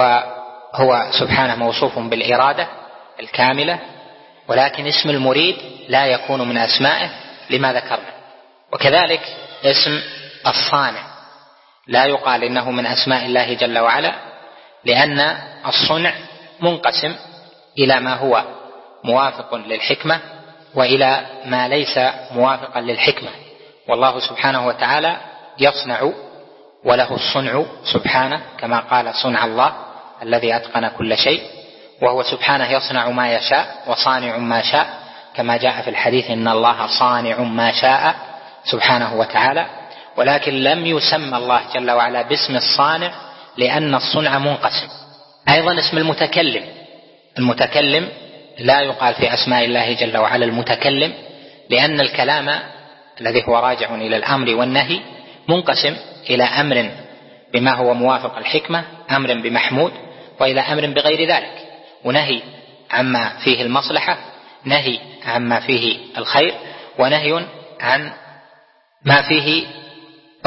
Speaker 1: وهو سبحانه موصوف بالإرادة الكاملة، ولكن اسم المريد لا يكون من أسمائه لما ذكرنا. وكذلك اسم الصانع لا يقال إنه من أسماء الله جل وعلا، لأن الصنع منقسم إلى ما هو موافق للحكمة وإلى ما ليس موافقا للحكمة، والله سبحانه وتعالى يصنع وله الصنع سبحانه، كما قال صنع الله الذي أتقن كل شيء، وهو سبحانه يصنع ما يشاء وصانع ما شاء، كما جاء في الحديث إن الله صانع ما شاء سبحانه وتعالى. ولكن لم يسمى الله جل وعلا باسم الصانع لأن الصنع منقسم. أيضا اسم المتكلم، المتكلم لا يقال في أسماء الله جل وعلا المتكلم، لأن الكلام الذي هو راجع إلى الأمر والنهي منقسم إلى أمر بما هو موافق الحكمة، أمر بمحمود، وإلى أمر بغير ذلك، ونهي عما فيه المصلحة، نهي عما فيه الخير، ونهي عن ما فيه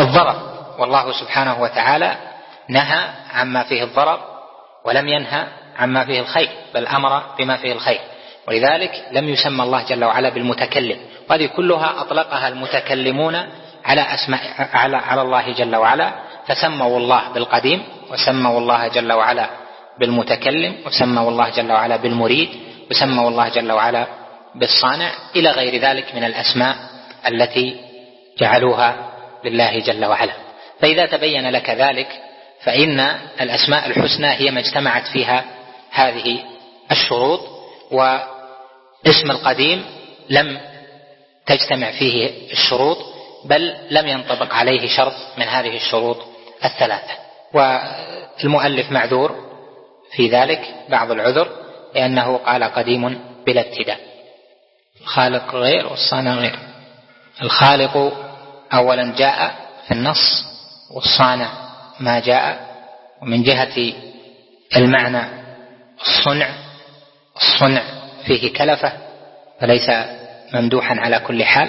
Speaker 1: الضرر. والله سبحانه وتعالى نهى عما فيه الضرر ولم ينهى عما فيه الخير، بل أمر بما فيه الخير، ولذلك لم يسمى الله جل وعلا بالمتكلم. وهذه كلها أطلقها المتكلمون على أسماء على على الله جل وعلا، فسموا الله بالقديم، وسموا الله جل وعلا بالمتكلم، وسموا الله جل وعلا بالمريد، وسموا الله جل وعلا بالصانع، إلى غير ذلك من الأسماء التي جعلوها لله جل وعلا. فإذا تبين لك ذلك فإن الأسماء الحسنى هي ما اجتمعت فيها هذه الشروط، واسم القديم لم تجتمع فيه الشروط، بل لم ينطبق عليه شرط من هذه الشروط الثلاثة. والمؤلف معذور في ذلك بعض العذر، لأنه قال قديم بلا ابتداء. الخالق غير والصانع غير. الخالق أولا جاء في النص، والصانع ما جاء. ومن جهة المعنى الصنع الصنع فيه كلفة، فليس ممدوحا على كل حال.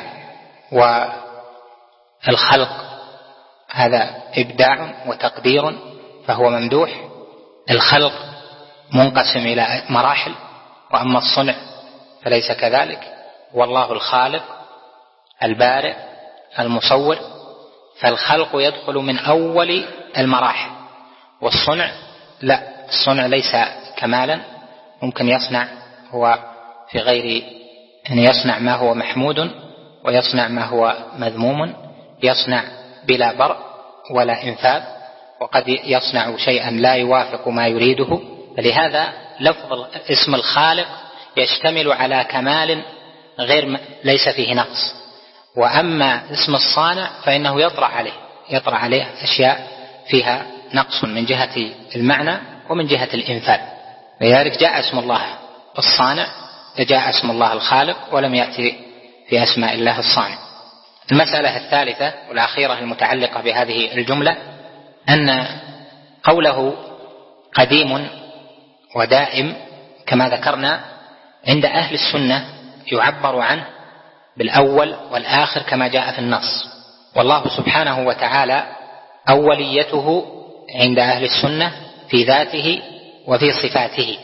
Speaker 1: والخلق هذا إبداع وتقدير فهو ممدوح. الخلق منقسم إلى مراحل، وأما الصنع فليس كذلك. والله الخالق البارئ المصور، فالخلق يدخل من أول المراحل، والصنع لا، الصنع ليس كمالا، ممكن يصنع هو في غير أن يصنع ما هو محمود، ويصنع ما هو مذموم، يصنع بلا برء ولا إنفاذ، وقد يصنع شيئا لا يوافق ما يريده. فلهذا لفظ اسم الخالق يشتمل على كمال غير ليس فيه نقص. وأما اسم الصانع فإنه يطرأ عليه يطرأ عليه أشياء فيها نقص من جهة المعنى ومن جهة الإنفاذ. لذلك جاء اسم الله الصانع، جاء اسم الله الخالق، ولم يأتي في أسماء الله الصانع. المسألة الثالثة والأخيرة المتعلقة بهذه الجملة أن قوله قديم ودائم كما ذكرنا عند أهل السنة يعبر عنه بالأول والآخر كما جاء في النص. والله سبحانه وتعالى أوليته عند أهل السنة في ذاته وفي صفاته،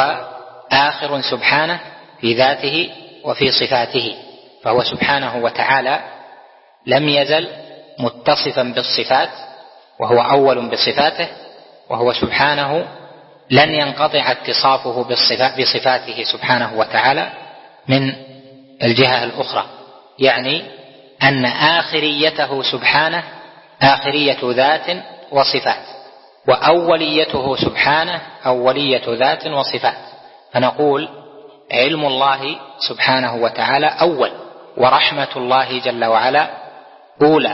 Speaker 1: وآخر سبحانه في ذاته وفي صفاته. فهو سبحانه وتعالى لم يزل متصفا بالصفات، وهو أول بصفاته، وهو سبحانه لن ينقطع اتصافه بصفاته سبحانه وتعالى من الجهة الأخرى. يعني أن آخريته سبحانه آخرية ذات وصفات، وأوليته سبحانه أولية ذات وصفات. فنقول علم الله سبحانه وتعالى أول، ورحمة الله جل وعلا أولى،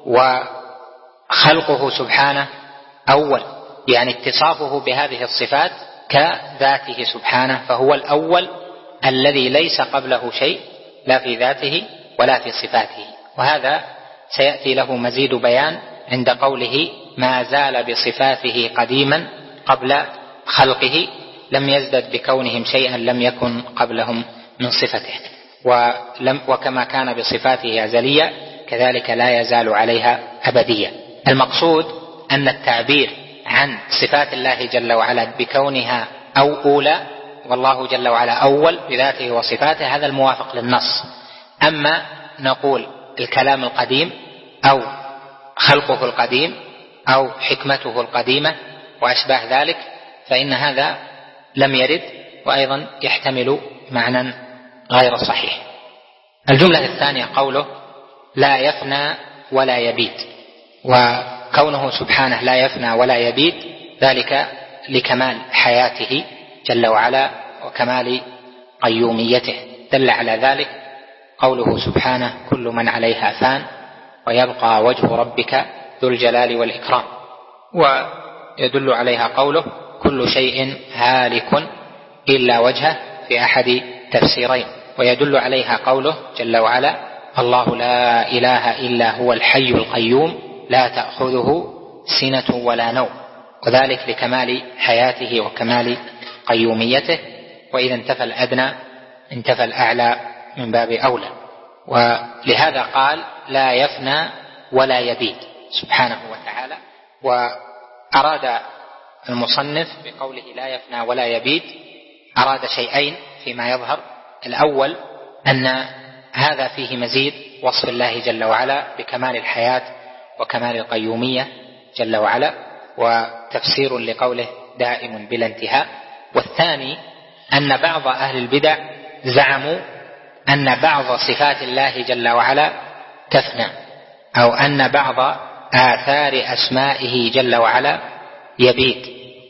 Speaker 1: وخلقه سبحانه أول، يعني اتصافه بهذه الصفات كذاته سبحانه، فهو الأول الذي ليس قبله شيء لا في ذاته ولا في صفاته. وهذا سيأتي له مزيد بيان عند قوله ما زال بصفاته قديما قبل خلقه، لم يزدد بكونهم شيئا لم يكن قبلهم من صفته، ولم وكما كان بصفاته أزليا كذلك لا يزال عليها أبديا. المقصود أن التعبير عن صفات الله جل وعلا بكونها أو أولى، والله جل وعلا أول بذاته وصفاته، هذا الموافق للنص. أما نقول الكلام القديم أو خلقه القديم أو حكمته القديمة وأشباه ذلك، فإن هذا لم يرد، وأيضا يحتمل معنى غير صحيح. الجملة الثانية قوله لا يفنى ولا يبيد، وكونه سبحانه لا يفنى ولا يبيد ذلك لكمال حياته جل وعلا وكمال قيوميته. دل على ذلك قوله سبحانه كل من عليها فان ويبقى وجه ربك ذو الجلال والإكرام. ويدل عليها قوله كل شيء هالك إلا وجهه في أحد تفسيرين. ويدل عليها قوله جل وعلا الله لا إله إلا هو الحي القيوم لا تأخذه سنة ولا نوم، وذلك لكمال حياته وكمال قيوميته. وإذا انتفى الأدنى انتفى الأعلى من باب أولى. ولهذا قال لا يفنى ولا يبيد سبحانه وتعالى. وأراد المصنف بقوله لا يفنى ولا يبيد أراد شيئين فيما يظهر. الأول أن هذا فيه مزيد وصف الله جل وعلا بكمال الحياة وكمال القيومية جل وعلا، وتفسير لقوله دائم بلا انتهاء. والثاني أن بعض أهل البدع زعموا أن بعض صفات الله جل وعلا تفنى، أو أن بعض آثار أسمائه جل وعلا يبيد،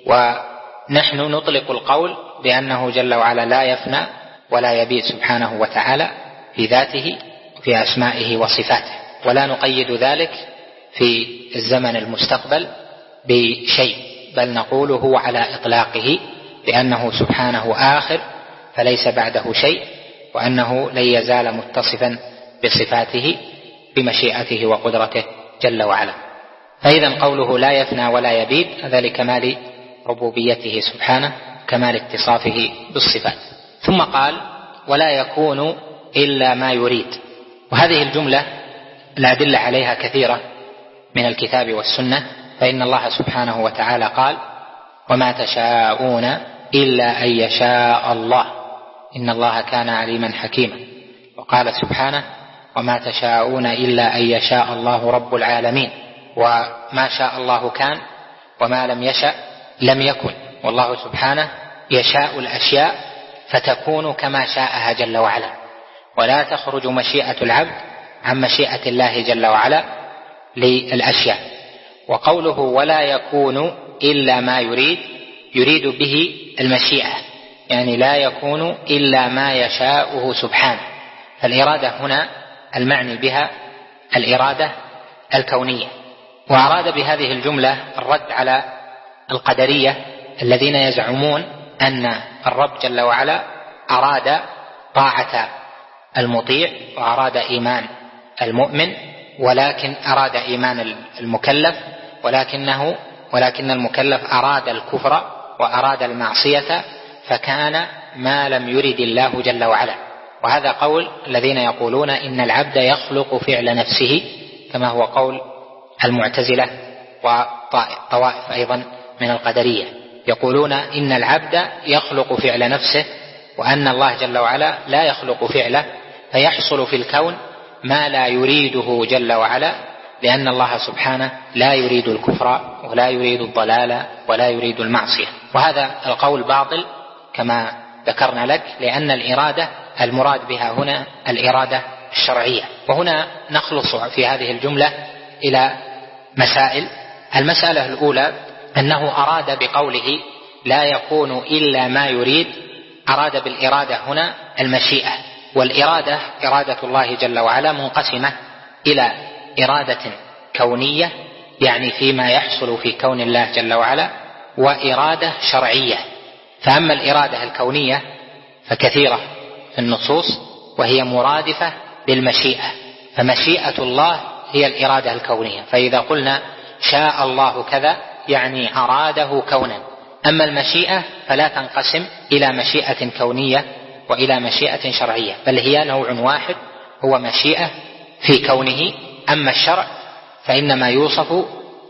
Speaker 1: ونحن نطلق القول بأنه جل وعلا لا يفنى ولا يبيد سبحانه وتعالى في ذاته وفي أسمائه وصفاته، ولا نقيد ذلك في الزمن المستقبل بشيء، بل نقول هو على إطلاقه بأنه سبحانه آخر فليس بعده شيء، وأنه لن يزال متصفا بصفاته بمشيئته وقدرته جل وعلا. فإذا قوله لا يفنى ولا يبيد هذا لكمال ربوبيته سبحانه، كمال اتصافه بالصفات. ثم قال ولا يكون إلا ما يريد، وهذه الجملة الأدلة عليها كثيرة من الكتاب والسنة، فإن الله سبحانه وتعالى قال وما تشاءون إلا أن يشاء الله إن الله كان عليما حكيما، وقال سبحانه وما تشاءون إلا أن يشاء الله رب العالمين، وما شاء الله كان وما لم يشأ لم يكن، والله سبحانه يشاء الأشياء فتكون كما شاءها جل وعلا، ولا تخرج مشيئة العبد عن مشيئة الله جل وعلا للأشياء. وقوله ولا يكون إلا ما يريد يريد به المشيئة، يعني لا يكون إلا ما يشاءه سبحانه، فالإرادة هنا المعني بها الإرادة الكونية. وأراد بهذه الجملة الرد على القدرية الذين يزعمون أن الرب جل وعلا أراد طاعة المطيع وأراد إيمان المؤمن، ولكن أراد إيمان المكلف، ولكنه ولكن المكلف أراد الكفر وأراد المعصية، فكان ما لم يرد الله جل وعلا. وهذا قول الذين يقولون إن العبد يخلق فعل نفسه، كما هو قول المعتزلة وطوائف أيضا من القدرية، يقولون إن العبد يخلق فعل نفسه، وأن الله جل وعلا لا يخلق فعله، فيحصل في الكون ما لا يريده جل وعلا، لأن الله سبحانه لا يريد الكفر ولا يريد الضلال ولا يريد المعصية. وهذا القول باطل كما ذكرنا لك، لأن الإرادة المراد بها هنا الإرادة الشرعية. وهنا نخلص في هذه الجملة إلى مسائل. المسألة الأولى أنه أراد بقوله لا يكون إلا ما يريد، أراد بالإرادة هنا المشيئة، والإرادة إرادة الله جل وعلا منقسمة إلى إرادة كونية يعني فيما يحصل في كون الله جل وعلا، وإرادة شرعية. فأما الإرادة الكونية فكثيرة في النصوص وهي مرادفة للمشيئة، فمشيئة الله هي الإرادة الكونية، فإذا قلنا شاء الله كذا يعني أراده كونا. أما المشيئة فلا تنقسم إلى مشيئة كونية وإلى مشيئة شرعية، بل هي نوع واحد هو مشيئة في كونه. أما الشرع فإنما يوصف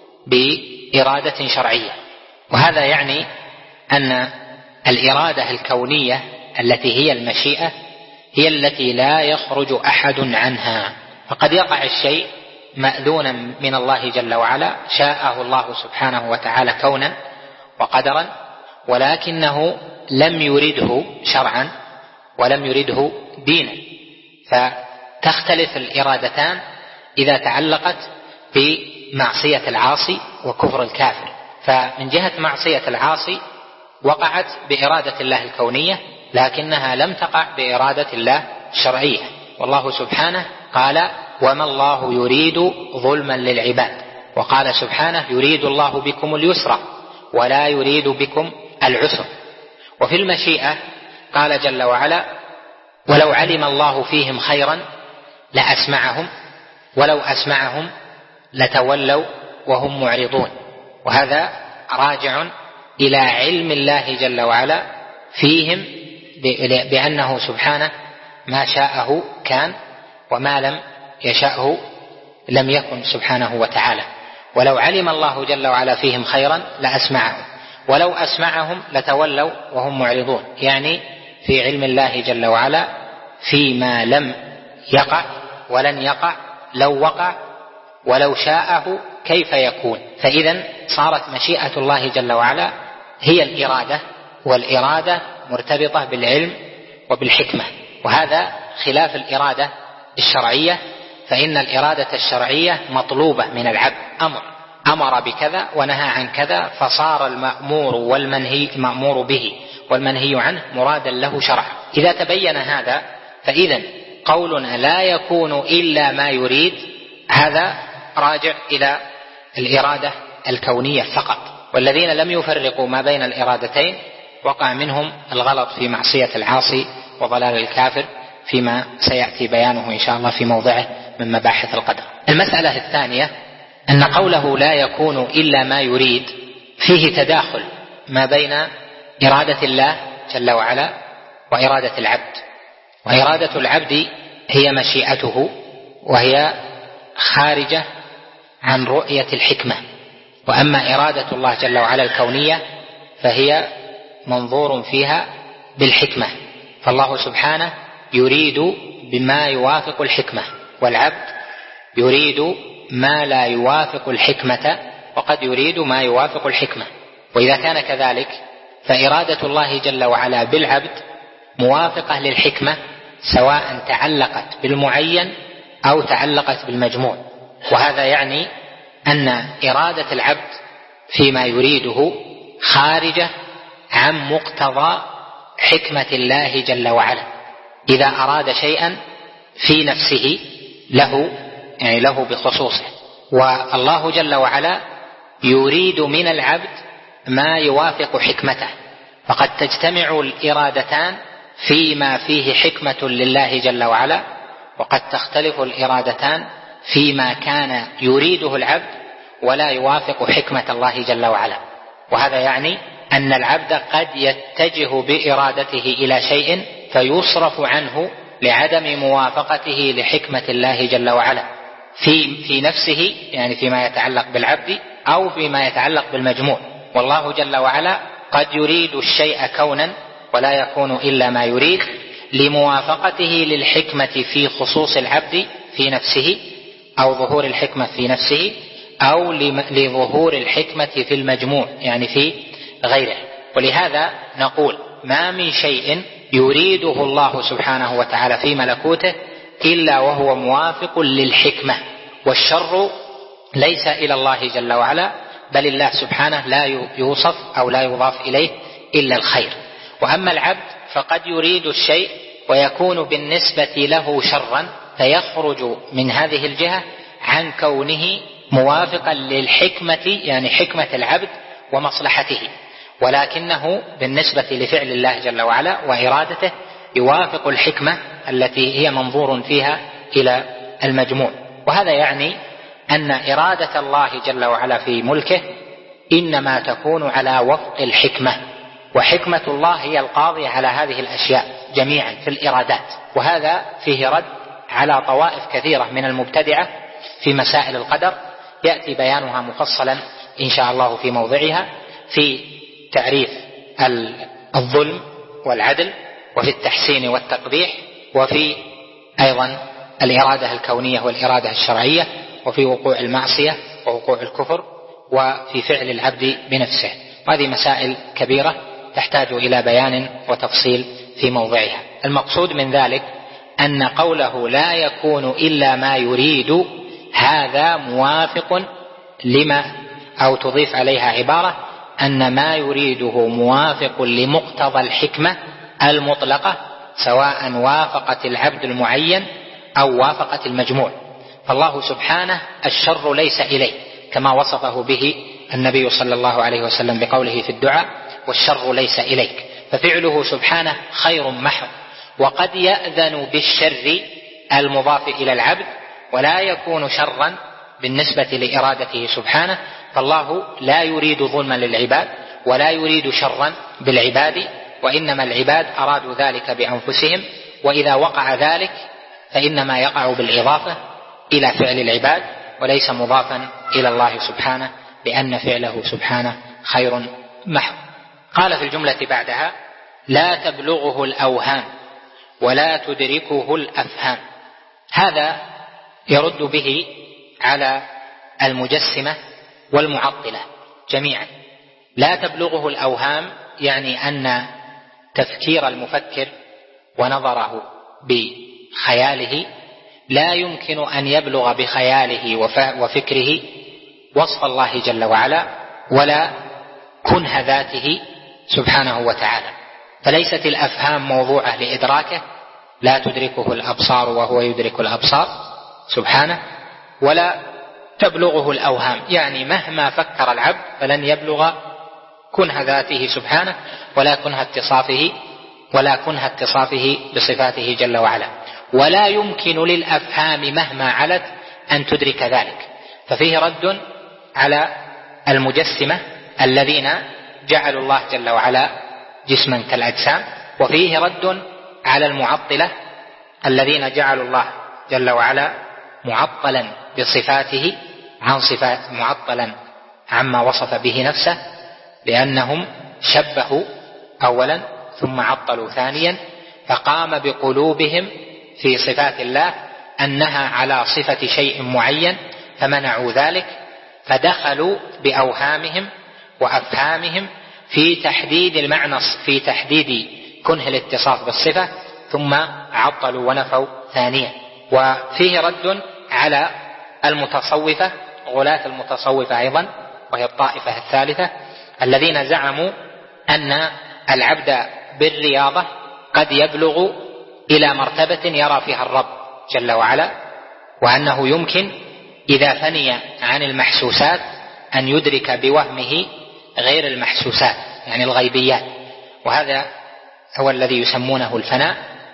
Speaker 1: بإرادة شرعية، وهذا يعني أن الإرادة الكونية التي هي المشيئة هي التي لا يخرج أحد عنها. فقد يقع الشيء مأذونا من الله جل وعلا، شاءه الله سبحانه وتعالى كونا وقدرا، ولكنه لم يرده شرعا ولم يرده دينا، فتختلف الإرادتان إذا تعلقت بمعصية العاصي وكفر الكافر. فمن جهة معصية العاصي وقعت بإرادة الله الكونية، لكنها لم تقع بإرادة الله الشرعية. والله سبحانه قال وما الله يريد ظلما للعباد، وقال سبحانه يريد الله بكم اليسر ولا يريد بكم العسر. وفي المشيئة قال جل وعلا ولو علم الله فيهم خيرا لأسمعهم ولو أسمعهم لتولوا وهم معرضون. وهذا راجع إلى علم الله جل وعلا فيهم بأنه سبحانه ما شاءه كان وما لم يشاءه لم يكن سبحانه وتعالى. ولو علم الله جل وعلا فيهم خيرا لأسمعهم، ولو أسمعهم لتولوا وهم معرضون، يعني في علم الله جل وعلا فيما لم يقع ولن يقع، لو وقع ولو شاءه كيف يكون. فإذن صارت مشيئة الله جل وعلا هي الإرادة، والإرادة مرتبطة بالعلم وبالحكمة، وهذا خلاف الإرادة الشرعية، فإن الإرادة الشرعية مطلوبة من العبد، أمر أمر بكذا ونهى عن كذا، فصار المأمور والمنهي المأمور به والمنهي عنه مرادا له شرعا. إذا تبين هذا فإذن قولنا لا يكون إلا ما يريد هذا راجع إلى الإرادة الكونية فقط، والذين لم يفرقوا ما بين الإرادتين وقع منهم الغلط في معصية العاصي وضلال الكافر، فيما سيأتي بيانه إن شاء الله في موضعه من مباحث القدر. المسألة الثانية أن قوله لا يكون إلا ما يريد فيه تداخل ما بين إرادة الله جل وعلا وإرادة العبد، وإرادة العبد هي مشيئته، وهي خارجة عن رؤية الحكمة، وأما إرادة الله جل وعلا الكونية فهي منظور فيها بالحكمة، فالله سبحانه يريد بما يوافق الحكمة، والعبد يريد ما لا يوافق الحكمة وقد يريد ما يوافق الحكمة. وإذا كان كذلك فإرادة الله جل وعلا بالعبد موافقة للحكمة، سواء تعلقت بالمعين أو تعلقت بالمجموع، وهذا يعني أن إرادة العبد فيما يريده خارجة عن مقتضى حكمة الله جل وعلا. إذا أراد شيئا في نفسه له يعني له بخصوصه، والله جل وعلا يريد من العبد ما يوافق حكمته، فقد تجتمع الإرادتان فيما فيه حكمة لله جل وعلا، وقد تختلف الإرادتان فيما كان يريده العبد ولا يوافق حكمة الله جل وعلا. وهذا يعني أن العبد قد يتجه بإرادته إلى شيء فيصرف عنه لعدم موافقته لحكمة الله جل وعلا في في نفسه، يعني فيما يتعلق بالعبد أو فيما يتعلق بالمجموع. والله جل وعلا قد يريد الشيء كونا ولا يكون إلا ما يريد لموافقته للحكمة في خصوص العبد في نفسه، أو ظهور الحكمة في نفسه، أو لظهور الحكمة في المجموع يعني في غيره. ولهذا نقول ما من شيء يريده الله سبحانه وتعالى في ملكوته إلا وهو موافق للحكمة، والشر ليس إلى الله جل وعلا، بل الله سبحانه لا يوصف أو لا يضاف إليه إلا الخير. وأما العبد فقد يريد الشيء ويكون بالنسبة له شرا، فيخرج من هذه الجهة عن كونه موافقا للحكمة يعني حكمة العبد ومصلحته، ولكنه بالنسبة لفعل الله جل وعلا وإرادته يوافق الحكمة التي هي منظور فيها إلى المجموع. وهذا يعني أن إرادة الله جل وعلا في ملكه إنما تكون على وفق الحكمة، وحكمة الله هي القاضية على هذه الأشياء جميعا في الإرادات. وهذا فيه رد على طوائف كثيرة من المبتدعة في مسائل القدر، يأتي بيانها مفصلا إن شاء الله في موضعها في تعريف الظلم والعدل، وفي التحسين والتقبيح، وفي أيضا الإرادة الكونية والإرادة الشرعية، وفي وقوع المعصية ووقوع الكفر، وفي فعل العبد بنفسه. هذه مسائل كبيرة تحتاج إلى بيان وتفصيل في موضعها. المقصود من ذلك أن قوله لا يكون إلا ما يريد هذا موافق لما أو تضيف عليها عبارة أن ما يريده موافق لمقتضى الحكمة المطلقة، سواء وافقت العبد المعين أو وافقت المجموع. فالله سبحانه الشر ليس إليه كما وصفه به النبي صلى الله عليه وسلم بقوله في الدعاء والشر ليس إليك، ففعله سبحانه خير محض. وقد يأذن بالشر المضاف إلى العبد ولا يكون شرا بالنسبة لإرادته سبحانه، فالله لا يريد ظلما للعباد ولا يريد شرا بالعباد، وإنما العباد أرادوا ذلك بأنفسهم، وإذا وقع ذلك فإنما يقع بالإضافة إلى فعل العباد وليس مضافا إلى الله سبحانه، لأن فعله سبحانه خير محض. قال في الجملة بعدها: لا تبلغه الأوهام ولا تدركه الأفهام. هذا يرد به على المجسمة والمعطلة جميعا. لا تبلغه الأوهام يعني أن تفكير المفكر ونظره بخياله لا يمكن أن يبلغ بخياله وفكره وصف الله جل وعلا ولا كنه ذاته سبحانه وتعالى. فليست الأفهام موضوعة لإدراكه، لا تدركه الأبصار وهو يدرك الأبصار سبحانه، ولا تبلغه الأوهام يعني مهما فكر العبد فلن يبلغ كنه ذاته سبحانه ولا كنه اتصافه ولا كنه اتصافه بصفاته جل وعلا. ولا يمكن للأفهام مهما علت أن تدرك ذلك. ففيه رد على المجسمة الذين جعلوا الله جل وعلا جسما كالأجسام، وفيه رد على المعطلة الذين جعلوا الله جل وعلا معطلا بصفاته عن صفات معطلا عما وصف به نفسه، لأنهم شبهوا أولا ثم عطلوا ثانيا، فقام بقلوبهم في صفات الله أنها على صفة شيء معين فمنعوا ذلك، فدخلوا بأوهامهم وأفهامهم في تحديد المعنى في تحديد كنه الاتصاف بالصفة، ثم عطلوا ونفوا ثانيا. وفيه رد على المتصوفة غلاة المتصوفة أيضا، وهي الطائفة الثالثة الذين زعموا أن العبد بالرياضة قد يبلغ إلى مرتبة يرى فيها الرب جل وعلا، وأنه يمكن إذا فني عن المحسوسات أن يدرك بوهمه غير المحسوسات يعني الغيبيات. وهذا هو الذي يسمونه الفناء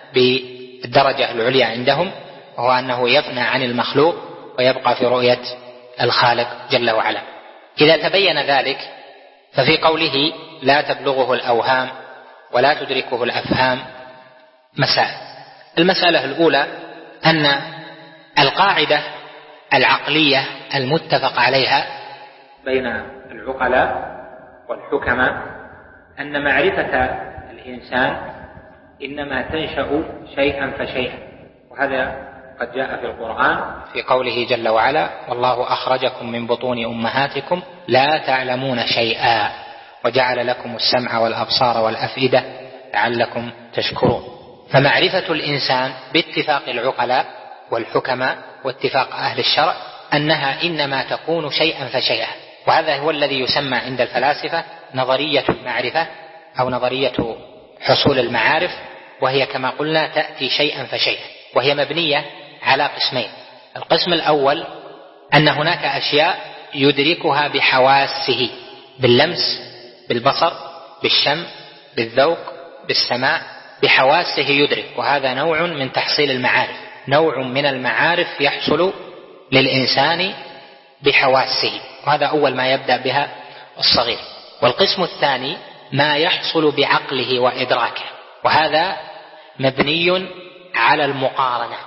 Speaker 1: بالدرجة العليا عندهم، وهو أنه يفنى عن المخلوق ويبقى في رؤية الخالق جل وعلا. إذا تبين ذلك ففي قوله لا تبلغه الأوهام ولا تدركه الأفهام مسائل. المسألة الأولى أن القاعدة العقلية المتفق عليها بين العقلاء والحكماء أن معرفة الإنسان إنما تنشأ شيئا فشيئا، وهذا قد جاء في القرآن في قوله جل وعلا: والله أخرجكم من بطون أمهاتكم لا تعلمون شيئا وجعل لكم السمع والأبصار والأفئدة لعلكم تشكرون. فمعرفة الإنسان باتفاق العقلاء والحكماء واتفاق أهل الشرع أنها إنما تكون شيئا فشيئا، وهذا هو الذي يسمى عند الفلاسفة نظرية المعرفة أو نظرية حصول المعارف، وهي كما قلنا تأتي شيئا فشيئا، وهي مبنية على قسمين. القسم الأول أن هناك أشياء يدركها بحواسه، باللمس، بالبصر، بالشم، بالذوق، بالسماع، بحواسه يدرك، وهذا نوع من تحصيل المعارف، نوع من المعارف يحصل للإنسان بحواسه، وهذا أول ما يبدأ بها الصغير. والقسم الثاني ما يحصل بعقله وإدراكه، وهذا مبني على المقارنة،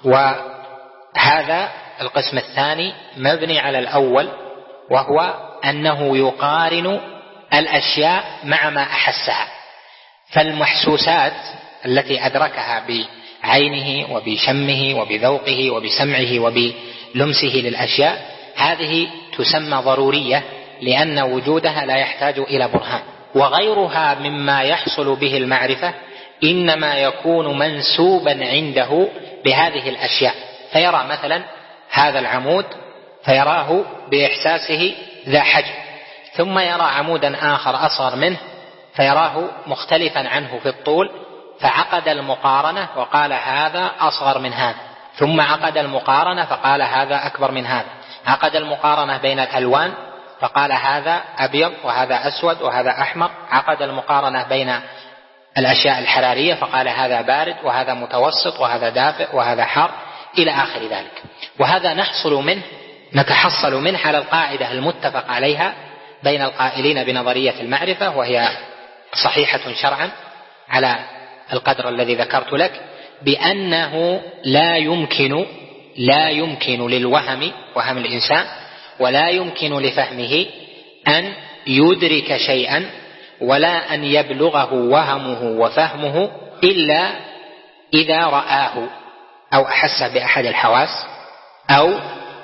Speaker 1: وهذا القسم الثاني مبني على الأول، وهو أنه يقارن الأشياء مع ما أحسها. فالمحسوسات التي أدركها بعينه وبشمه وبذوقه وبسمعه وبلمسه للأشياء هذه تسمى ضرورية، لأن وجودها لا يحتاج إلى برهان. وغيرها مما يحصل به المعرفة إنما يكون منسوبا عنده بهذه الأشياء، فيرى مثلا هذا العمود فيراه بإحساسه ذا حجم، ثم يرى عمودا آخر أصغر منه فيراه مختلفا عنه في الطول، فعقد المقارنة وقال هذا أصغر من هذا، ثم عقد المقارنة فقال هذا أكبر من هذا، عقد المقارنة بين الألوان فقال هذا أبيض وهذا أسود وهذا أحمر، عقد المقارنة بين الأشياء الحرارية فقال هذا بارد وهذا متوسط وهذا دافئ وهذا حار إلى آخر ذلك. وهذا نحصل منه نتحصل منه على القاعدة المتفق عليها بين القائلين بنظرية المعرفة، وهي صحيحة شرعا على القدر الذي ذكرت لك، بأنه لا يمكن لا يمكن للوهم وهم الإنسان ولا يمكن لفهمه أن يدرك شيئا ولا أن يبلغه وهمه وفهمه إلا إذا رآه أو أحس بأحد الحواس، أو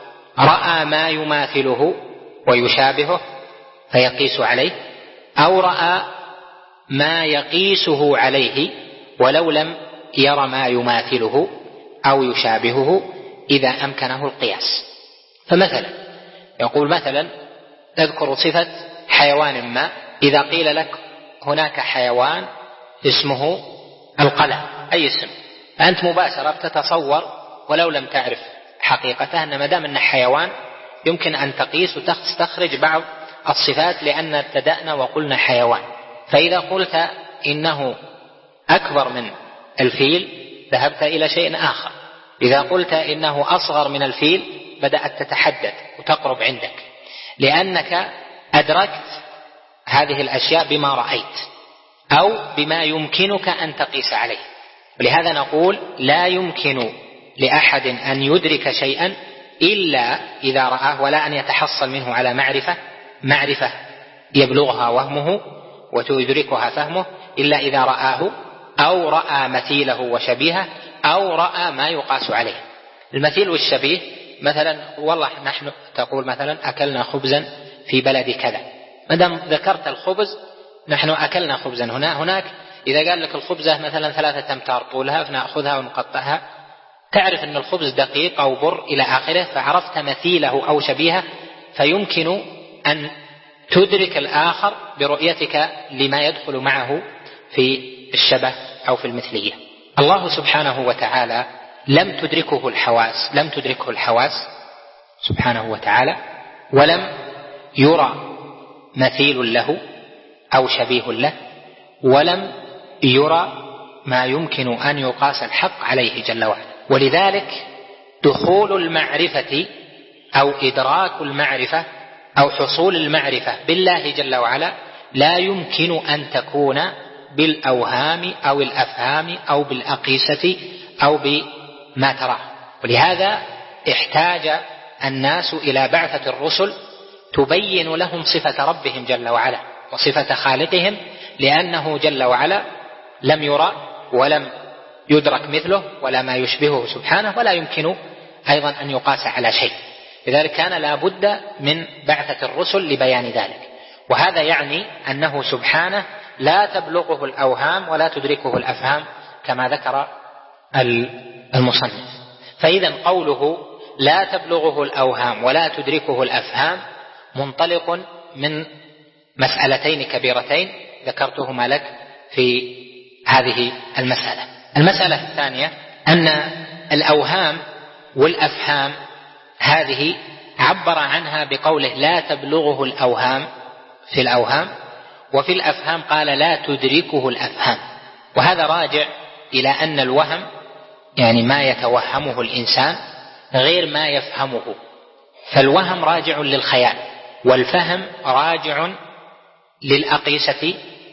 Speaker 1: رأى ما يماثله ويشابهه فيقيس عليه، أو رأى ما يقيسه عليه ولو لم ير ما يماثله أو يشابهه إذا أمكنه القياس. فمثلا يقول مثلا تذكر صفة حيوان ما، إذا قيل لك هناك حيوان اسمه القلم أي اسم، فأنت مباشرة تتصور ولو لم تعرف حقيقته أن ما دام أنه حيوان يمكن أن تقيس وتستخرج بعض الصفات، لأن ابتدأنا وقلنا حيوان. فإذا قلت إنه أكبر من الفيل ذهبت إلى شيء آخر، إذا قلت إنه أصغر من الفيل بدأت تتحدد وتقرب عندك، لأنك أدركت هذه الأشياء بما رأيت أو بما يمكنك أن تقيس عليه. ولهذا نقول لا يمكن لأحد أن يدرك شيئا إلا إذا رآه، ولا أن يتحصل منه على معرفة معرفة يبلغها وهمه وتدركها فهمه إلا إذا رآه أو رأى مثيله وشبيهه أو رأى ما يقاس عليه. المثيل والشبيه مثلا والله نحن تقول مثلا أكلنا خبزا في بلد كذا، مدام ذكرت الخبز نحن أكلنا خبزا هنا هناك، إذا قال لك الخبزة مثلا ثلاثة أمتار طولها فنأخذها ونقطعها، تعرف أن الخبز دقيق أو بر إلى آخره، فعرفت مثيله أو شبيهه، فيمكن أن تدرك الآخر برؤيتك لما يدخل معه في الشبه أو في المثلية. الله سبحانه وتعالى لم تدركه الحواس لم تدركه الحواس سبحانه وتعالى، ولم يرى مثيل له أو شبيه له، ولم يرى ما يمكن أن يقاس الحق عليه جل وعلا. ولذلك دخول المعرفة أو إدراك المعرفة أو حصول المعرفة بالله جل وعلا لا يمكن أن تكون بالأوهام أو الأفهام أو بالأقيسة أو بما تراه. ولهذا احتاج الناس إلى بعثة الرسل تبين لهم صفة ربهم جل وعلا وصفة خالقهم، لأنه جل وعلا لم يرى ولم يدرك مثله ولا ما يشبهه سبحانه، ولا يمكن أيضا أن يقاس على شيء. لذلك كان لا بد من بعثة الرسل لبيان ذلك. وهذا يعني أنه سبحانه لا تبلغه الأوهام ولا تدركه الأفهام كما ذكر المصنف. فإذا قوله لا تبلغه الأوهام ولا تدركه الأفهام منطلق من مسألتين كبيرتين ذكرتهما لك في هذه المسألة. المسألة الثانية أن الأوهام والأفهام هذه عبر عنها بقوله لا تبلغه الأوهام في الأوهام، وفي الأفهام قال لا تدركه الأفهام. وهذا راجع إلى أن الوهم يعني ما يتوهمه الإنسان غير ما يفهمه، فالوهم راجع للخيال والفهم راجع للأقيسة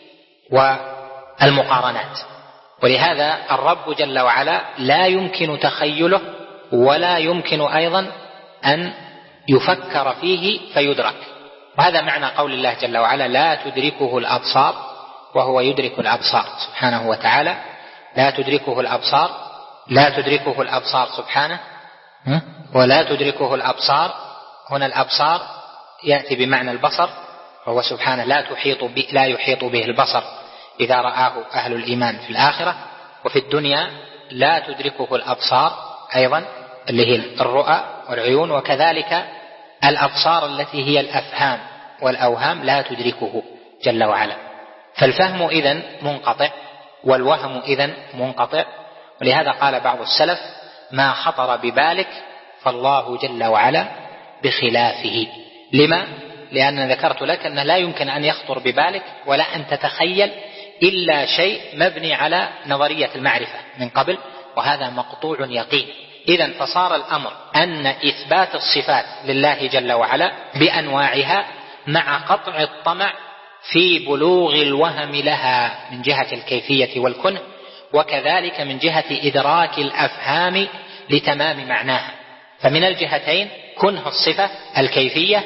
Speaker 1: والمقارنات. ولهذا الرب جل وعلا لا يمكن تخيله ولا يمكن أيضا أن يفكر فيه فيدرك. وهذا معنى قول الله جل وعلا لا تدركه الأبصار وهو يدرك الأبصار سبحانه وتعالى. لا تدركه الأبصار لا تدركه الأبصار سبحانه ولا تدركه الأبصار. هنا الأبصار يأتي بمعنى البصر، وهو سبحانه لا تحيط به لا يحيط به البصر إذا رآه أهل الإيمان في الآخرة. وفي الدنيا لا تدركه الأبصار أيضا اللي هي الرؤى والعيون، وكذلك الأبصار التي هي الأفهام والأوهام لا تدركه جل وعلا. فالفهم إذن منقطع والوهم إذن منقطع. ولهذا قال بعض السلف ما خطر ببالك فالله جل وعلا بخلافه. لما؟ لأن ذكرت لك أنه لا يمكن أن يخطر ببالك ولا أن تتخيل إلا شيء مبني على نظرية المعرفة من قبل، وهذا مقطوع يقين. إذن فصار الأمر أن إثبات الصفات لله جل وعلا بأنواعها مع قطع الطمع في بلوغ الوهم لها من جهة الكيفية والكنه، وكذلك من جهة إدراك الأفهام لتمام معناها. فمن الجهتين كنه الصفة الكيفية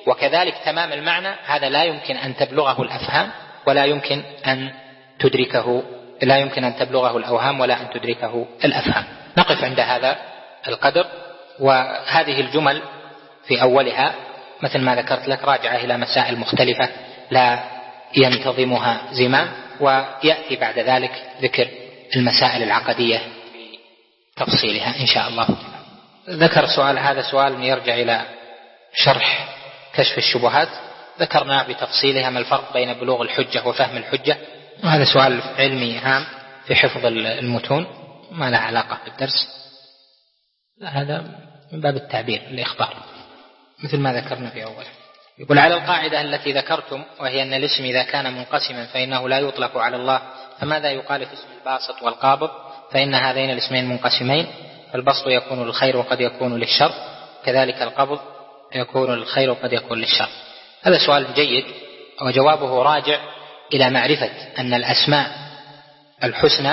Speaker 1: وكذلك تمام المعنى هذا لا يمكن أن تبلغه الأفهام ولا يمكن أن تدركه لا يمكن أن تبلغه الأوهام ولا أن تدركه الأفهام. نقف عند هذا القدر. وهذه الجمل في أولها مثل ما ذكرت لك راجعة إلى مسائل مختلفة لا ينتظمها زمام، ويأتي بعد ذلك ذكر المسائل العقدية بتفصيلها إن شاء الله. ذكر سؤال هذا سؤال يرجع إلى شرح كشف الشبهات، ذكرنا بتفصيلها ما الفرق بين بلوغ الحجة وفهم الحجة، وهذا سؤال علمي هام في حفظ المتون ما له علاقة بالدرس، هذا من باب التعبير الإخبار مثل ما ذكرنا في أول. يقول على القاعدة التي ذكرتم وهي أن الاسم إذا كان منقسما فإنه لا يطلق على الله، فماذا يقال في اسم الباسط والقابض؟ فإن هذين الاسمين منقسمين، فالبسط يكون للخير وقد يكون للشر، كذلك القبض يكون للخير وقد يكون للشر. هذا سؤال جيد وجوابه راجع إلى معرفة أن الأسماء الحسنى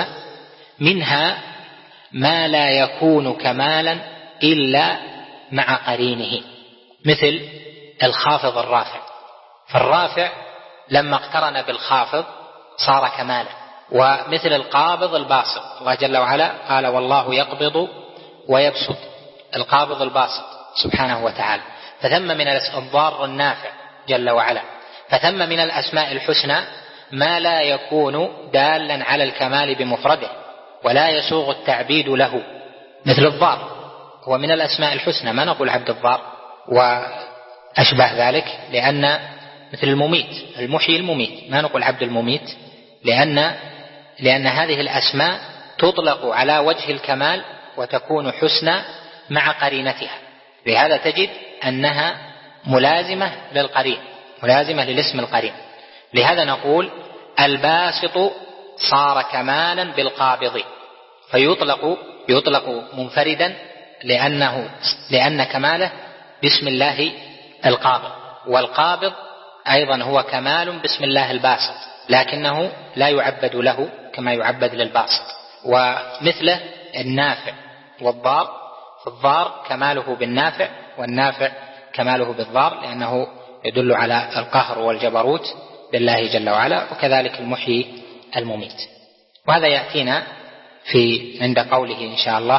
Speaker 1: منها ما لا يكون كمالا إلا مع قرينه، مثل الخافض الرافع، فالرافع لما اقترن بالخافض صار كمالا، ومثل القابض الباسط، الله جل وعلا قال والله يقبض ويبسط، القابض الباسط سبحانه وتعالى، فثم من الضار النافع جل وعلا، فثم من الأسماء الحسنى ما لا يكون دالا على الكمال بمفرده ولا يسوغ التعبيد له، مثل الضار هو من الأسماء الحسنى، ما نقول عبد الضار وأشبه ذلك، لأن مثل المميت المحيي المميت ما نقول عبد المميت، لأن لأن هذه الأسماء تطلق على وجه الكمال وتكون حسنى مع قرينتها، لهذا تجد أنها ملازمة للقرين، ملازمة للاسم القرين. لهذا نقول الباسط صار كمالا بالقابض، فيطلق يطلق منفردا لأنه لأن كماله باسم الله القابض، والقابض أيضا هو كمال باسم الله الباسط، لكنه لا يعبد له كما يعبد للباسط. ومثله النافع والضار، فالضار كماله بالنافع والنافع كماله بالضار، لأنه يدل على القهر والجبروت بالله جل وعلا، وكذلك المحيي المميت. وهذا يأتينا في عند قوله إن شاء الله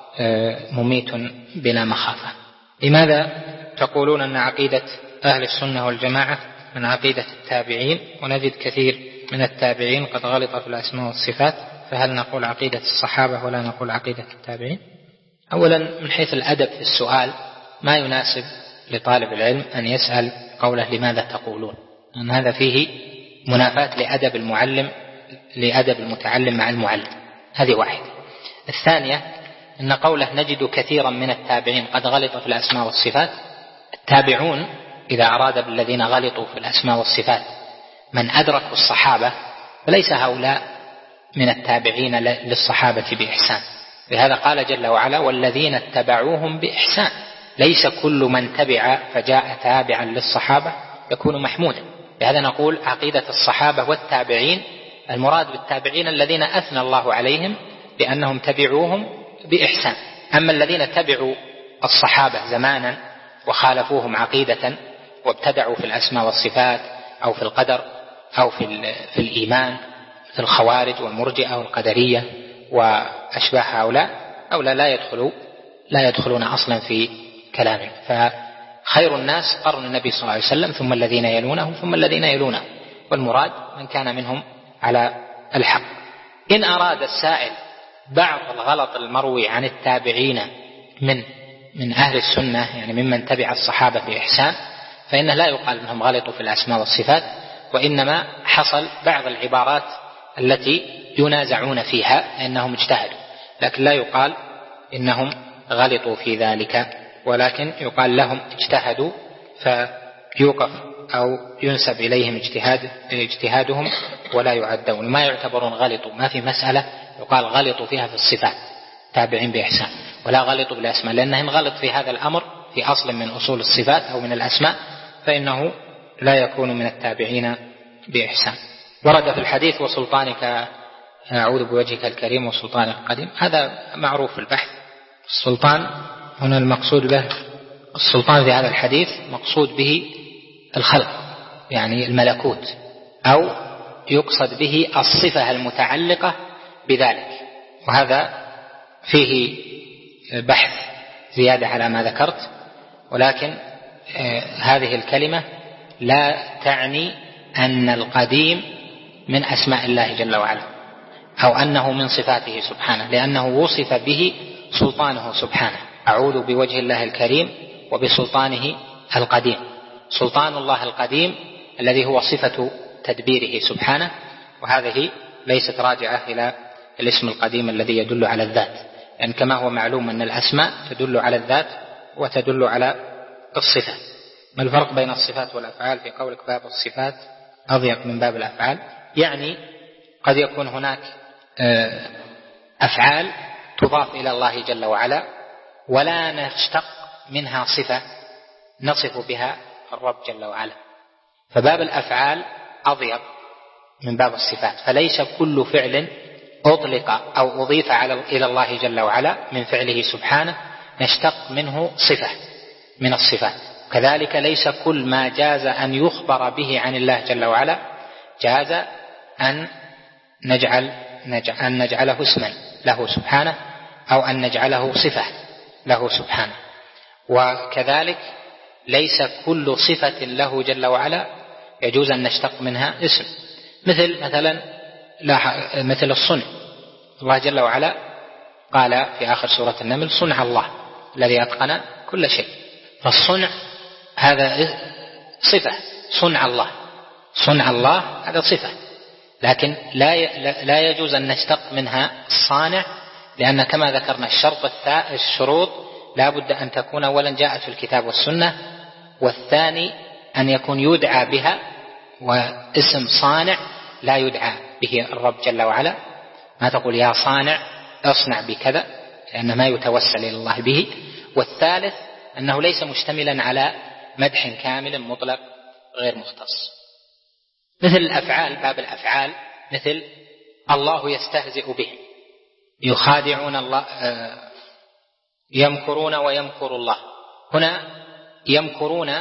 Speaker 1: مميت بلا مخافة. لماذا تقولون أن عقيدة أهل السنة والجماعة من عقيدة التابعين، ونجد كثير من التابعين قد غلط في الأسماء والصفات، فهل نقول عقيدة الصحابة ولا نقول عقيدة التابعين؟ أولا من حيث الأدب في السؤال ما يناسب لطالب العلم أن يسأل قوله لماذا تقولون، أن هذا فيه منافاة لأدب المعلم لأدب المتعلم مع المعلم، هذه واحدة. الثانية أن قوله نجد كثيرا من التابعين قد غلطوا في الأسماء والصفات، التابعون إذا أراد بالذين غلطوا في الأسماء والصفات من أدركوا الصحابة فليس هؤلاء من التابعين للصحابة بإحسان، لهذا قال جل وعلا والذين اتبعوهم بإحسان، ليس كل من تبع فجاء تابعا للصحابة يكون محمودا. لهذا نقول عقيدة الصحابة والتابعين المراد بالتابعين الذين أثنى الله عليهم بأنهم تبعوهم بإحسان، أما الذين تبعوا الصحابة زمانا وخالفوهم عقيدة وابتدعوا في الأسماء والصفات أو في القدر أو في, في الإيمان مثل الخوارج والمرجئة والقدرية وأشباه هؤلاء هؤلاء لا يدخلوا لا يدخلون أصلا في كلامه. فخير الناس قرن النبي صلى الله عليه وسلم ثم الذين يلونهم ثم الذين يلونهم، والمراد من كان منهم على الحق. إن أراد السائل بعض الغلط المروي عن التابعين من من أهل السنة يعني ممن تبع الصحابة بإحسان، فإنه لا يقال أنهم غلطوا في الأسماء والصفات، وإنما حصل بعض العبارات التي ينازعون فيها لأنهم اجتهدوا، لكن لا يقال إنهم غلطوا في ذلك، ولكن يقال لهم اجتهدوا فيوقف أو ينسب إليهم اجتهاد اجتهادهم ولا يعدون، ما يعتبرون غلطوا، ما في مسألة يقال غلطوا فيها في الصفات تابعين بإحسان ولا غلطوا بالأسماء، لأنهم غلط في هذا الأمر في أصل من أصول الصفات أو من الأسماء فإنه لا يكون من التابعين بإحسان. ورد في الحديث وسلطانك أعوذ بوجهك الكريم وسلطانك القديم، هذا معروف في البحث. السلطان هنا المقصود به السلطان في هذا الحديث مقصود به الخلق يعني الملكوت، أو يقصد به الصفة المتعلقة بذلك، وهذا فيه بحث زيادة على ما ذكرت. ولكن هذه الكلمة لا تعني أن القديم من أسماء الله جل وعلا أو أنه من صفاته سبحانه، لأنه وصف به سلطانه سبحانه. أعوذ بوجه الله الكريم وبسلطانه القديم. سلطان الله القديم الذي هو صفة تدبيره سبحانه، وهذه ليست راجعة إلى الاسم القديم الذي يدل على الذات، يعني كما هو معلوم أن الأسماء تدل على الذات وتدل على الصفة. ما الفرق بين الصفات والأفعال؟ في قولك باب الصفات أضيق من باب الأفعال، يعني قد يكون هناك أفعال تضاف إلى الله جل وعلا ولا نشتق منها صفة نصف بها الرب جل وعلا، فباب الأفعال أضيق من باب الصفات. فليس كل فعل أطلق أو أضيف إلى الله جل وعلا من فعله سبحانه نشتق منه صفة من الصفات. كذلك ليس كل ما جاز أن يخبر به عن الله جل وعلا جاز أن نجعل أن نجعله اسما له سبحانه أو أن نجعله صفة له سبحانه. وكذلك ليس كل صفة له جل وعلا يجوز أن نشتق منها اسم، مثل مثلا مثل الصنع. الله جل وعلا قال في آخر سورة النمل: صنع الله الذي أتقن كل شيء. فالصنع هذا صفة، صنع الله، صنع الله هذا صفة، لكن لا لا يجوز أن نشتق منها الصانع، لأن كما ذكرنا الشرط الشروط لا بد أن تكون أولا جاءت في الكتاب والسنة، والثاني أن يكون يدعى بها، واسم صانع لا يدعى به الرب جل وعلا. ما تقول يا صانع اصنع بكذا، لأن ما يتوسل إلى الله به. والثالث أنه ليس مشتملا على مدح كامل مطلق غير مختص. مثل الأفعال، باب الأفعال، مثل الله يستهزئ بهم، يخادعون الله، يمكرون ويمكر الله. هنا يمكرون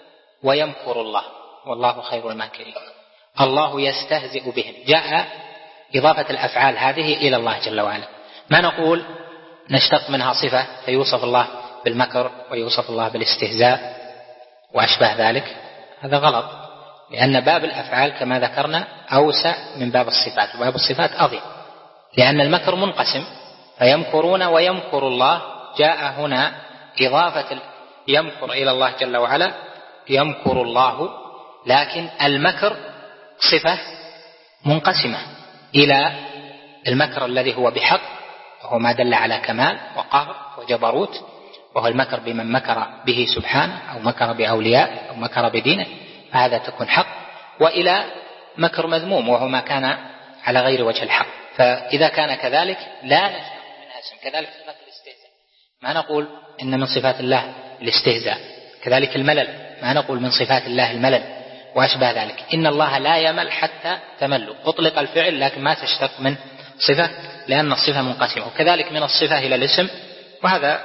Speaker 1: ويمكر الله والله خير الماكرين. الله يستهزئ بهم، جاء إضافة الأفعال هذه إلى الله جل وعلا. ما نقول نشتق منها صفة فيوصف الله بالمكر ويوصف الله بالاستهزاء وأشبه ذلك، هذا غلط، لأن باب الأفعال كما ذكرنا أوسع من باب الصفات، وباب الصفات أضيق، لأن المكر منقسم، فيمكرون ويمكر الله. جاء هنا إضافة يمكر إلى الله جل وعلا، يمكر الله، لكن المكر صفة منقسمة إلى المكر الذي هو بحق، وهو ما دل على كمال وقهر وجبروت، وهو المكر بمن مكر به سبحانه، أو مكر بأولياء، أو مكر بدينه، فهذا تكون حق، وإلى مكر مذموم وهو ما كان على غير وجه الحق. فإذا كان كذلك لا نشتق منها اسم. كذلك صفات الاستهزاء، ما نقول إن من صفات الله الاستهزاء. كذلك الملل، ما نقول من صفات الله الملل وأشبه ذلك. إن الله لا يمل حتى تملوا، أطلق الفعل لكن ما تشتق من صفة، لأن الصفة منقسمة. وكذلك من الصفة إلى الاسم، وهذا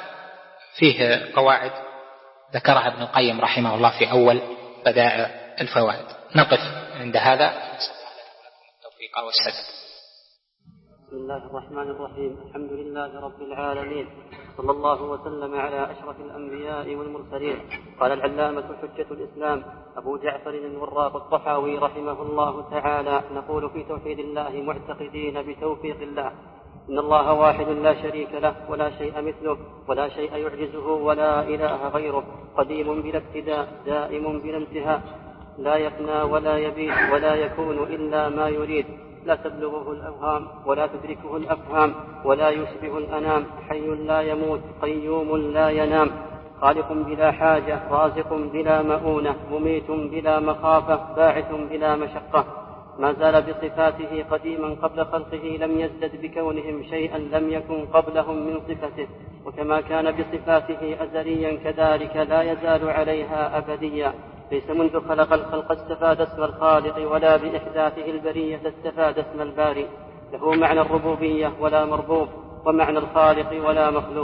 Speaker 1: فيه قواعد ذكرها ابن القيم رحمه الله في أول بدائع الفوائد. نقف عند هذا، نسأل الله لنا ولكم التوفيق والسداد.
Speaker 3: بسم الله الرحمن الرحيم. الحمد لله رب العالمين، صلى الله وسلم على أشرف الأنبياء والمرسلين. قال العلامة حجة الإسلام أبو جعفر الوراق الطحاوي رحمه الله تعالى: نقول في توحيد الله معتقدين بتوفيق الله إن الله واحد لا شريك له ولا شيء مثله ولا شيء يعجزه ولا إله غيره، قديم بلا ابتداء دائم بلا انتهاء، لا يفنى ولا يبيد ولا يكون إلا ما يريد، لا تبلغه الأوهام ولا تدركه الأفهام ولا يشبه الأنام، حي لا يموت قيوم لا ينام، خالق بلا حاجة رازق بلا مؤونة مميت بلا مخافة باعث بلا مشقة، ما زال بصفاته قديما قبل خلقه لم يزدد بكونهم شيئا لم يكن قبلهم من صفته، وكما كان بصفاته أزليا كذلك لا يزال عليها أبديا، ليس منذ خلق الخلق استفاد اسم الخالق ولا بإحداثه البرية استفاد اسم الباري، له معنى الربوبية ولا مربوب، ومعنى الخالق ولا مخلوق،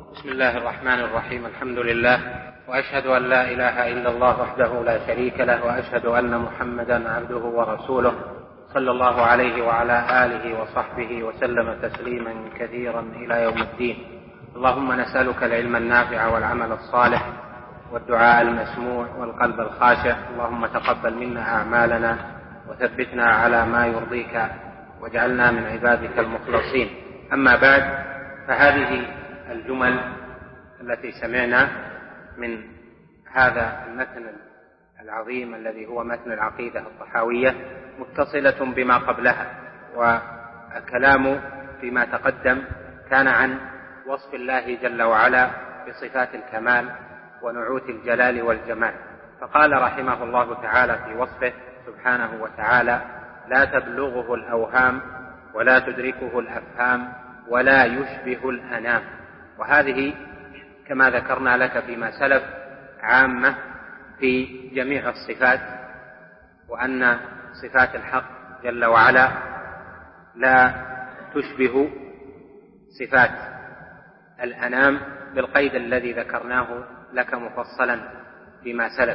Speaker 4: بسم الله الرحمن الرحيم. الحمد لله، وأشهد أن لا إله إلا الله وحده لا شريك له، وأشهد أن محمدا عبده ورسوله صلى الله عليه وعلى آله وصحبه وسلم تسليما كثيرا إلى يوم الدين. اللهم نسألك العلم النافع والعمل الصالح والدعاء المسموع والقلب الخاشع. اللهم تقبل منا أعمالنا وثبتنا على ما يرضيك واجعلنا من عبادك المخلصين. أما بعد، فهذه الجمل التي سمعنا من هذا المتن العظيم الذي هو متن العقيدة الطحاوية متصلة بما قبلها، والكلام فيما تقدم كان عن وصف الله جل وعلا بصفات الكمال ونعوت الجلال والجمال. فقال رحمه الله تعالى في وصفه سبحانه وتعالى: لا تبلغه الأوهام ولا تدركه الأفهام ولا يشبه الأنام. وهذه كما ذكرنا لك فيما سلف عامة في جميع الصفات، وأن صفات الحق جل وعلا لا تشبه صفات الأنام بالقيد الذي ذكرناه لك مفصلا فيما سلف.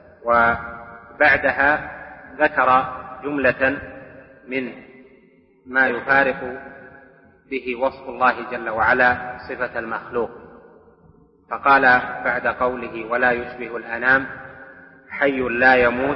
Speaker 4: وبعدها ذكر جملة من ما يفارق به وصف الله جل وعلا صفة المخلوق، فقال بعد قوله ولا يشبه الأنام: حي لا يموت،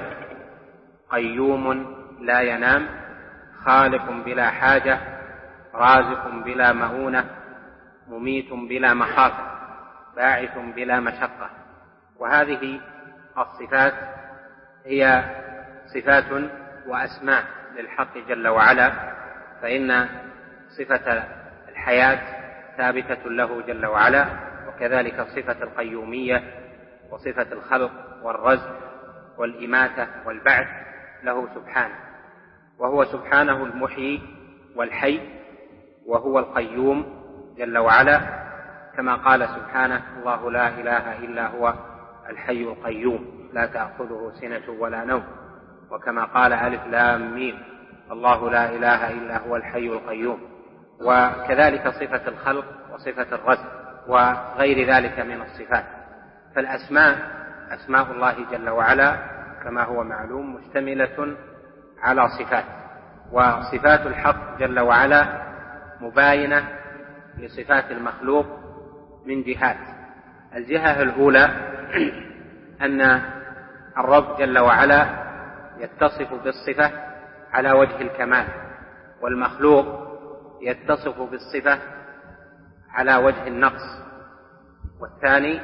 Speaker 4: قيوم لا ينام، خالق بلا حاجة، رازق بلا مؤونة، مميت بلا مخافة، باعث بلا مشقة. وهذه الصفات هي صفات وأسماء للحق جل وعلا، فإن صفة الحياة ثابتة له جل وعلا، وكذلك صفة القيومية وصفة الخلق والرزق والإماتة والبعث له سبحانه. وهو سبحانه المحيي والحي، وهو القيوم جل وعلا، كما قال سبحانه: الله لا إله إلا هو الحي القيوم لا تأخذه سنة ولا نوم. وكما قال ألف لام ميم: الله لا إله إلا هو الحي القيوم. وكذلك صفة الخلق وصفة الرزق وغير ذلك من الصفات. فالأسماء أسماء الله جل وعلا كما هو معلوم مشتملة على صفات، وصفات الحق جل وعلا مباينة لصفات المخلوق من جهات. الجهة الأولى أن الرب جل وعلا يتصف بالصفة على وجه الكمال، والمخلوق يتصف بالصفة على وجه النقص. والثاني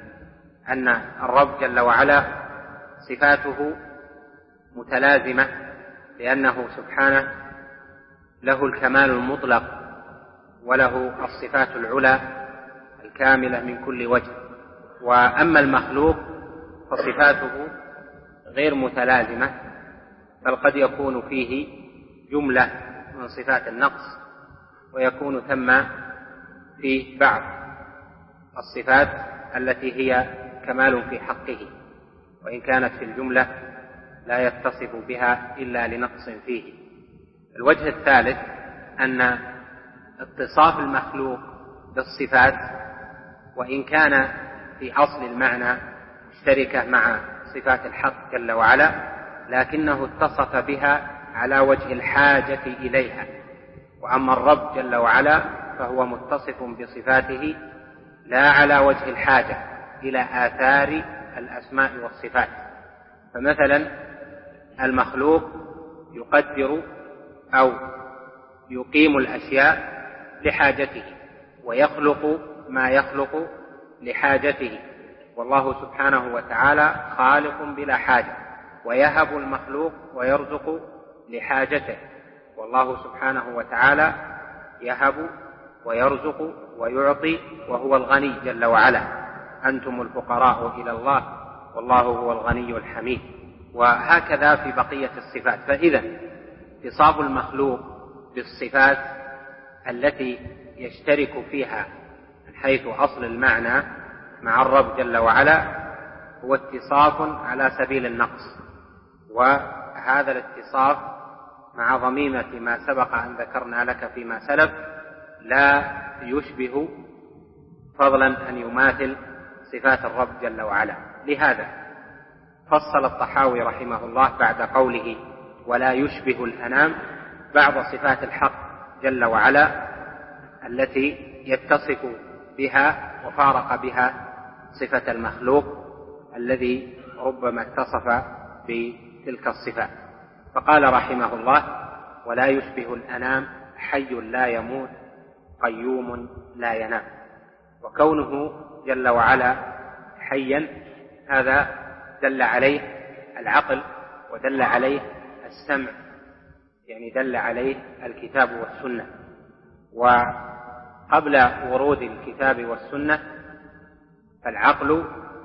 Speaker 4: أن الرب جل وعلا صفاته متلازمة، لأنه سبحانه له الكمال المطلق وله الصفات العلى الكاملة من كل وجه. وأما المخلوق فصفاته غير متلازمة، بل قد يكون فيه جملة من صفات النقص، ويكون ثم في بعض الصفات التي هي كمال في حقه، وإن كانت في الجملة لا يتصف بها إلا لنقص فيه. الوجه الثالث أن اتصاف المخلوق بالصفات وإن كان في أصل المعنى مشتركة مع صفات الحق جل وعلا، لكنه اتصف بها على وجه الحاجة إليها. وأما الرب جل وعلا فهو متصف بصفاته لا على وجه الحاجة إلى آثار الأسماء والصفات. فمثلا المخلوق يقدر أو يقيم الأشياء لحاجته، ويخلق ما يخلق لحاجته، والله سبحانه وتعالى خالق بلا حاجة، ويهب المخلوق ويرزق لحاجته، والله سبحانه وتعالى يهب ويرزق ويعطي وهو الغني جل وعلا. أنتم الفقراء إلى الله والله هو الغني الحميد. وهكذا في بقية الصفات. فإذا اتصاف المخلوق بالصفات التي يشترك فيها من حيث أصل المعنى مع الرب جل وعلا هو اتصاف على سبيل النقص، وهذا الاتصاف مع ضميمة ما سبق أن ذكرنا لك فيما سلف لا يشبه فضلا أن يماثل صفات الرب جل وعلا. لهذا فصل الطحاوي رحمه الله بعد قوله ولا يشبه الأنام بعض صفات الحق جل وعلا التي يتصف بها وفارق بها صفة المخلوق الذي ربما اتصف بتلك الصفات، فقال رحمه الله ولا يشبه الأنام حي لا يموت قيوم لا ينام. وكونه جل وعلا حيا هذا دل عليه العقل ودل عليه السمع، يعني دل عليه الكتاب والسنة. وقبل ورود الكتاب والسنة فالعقل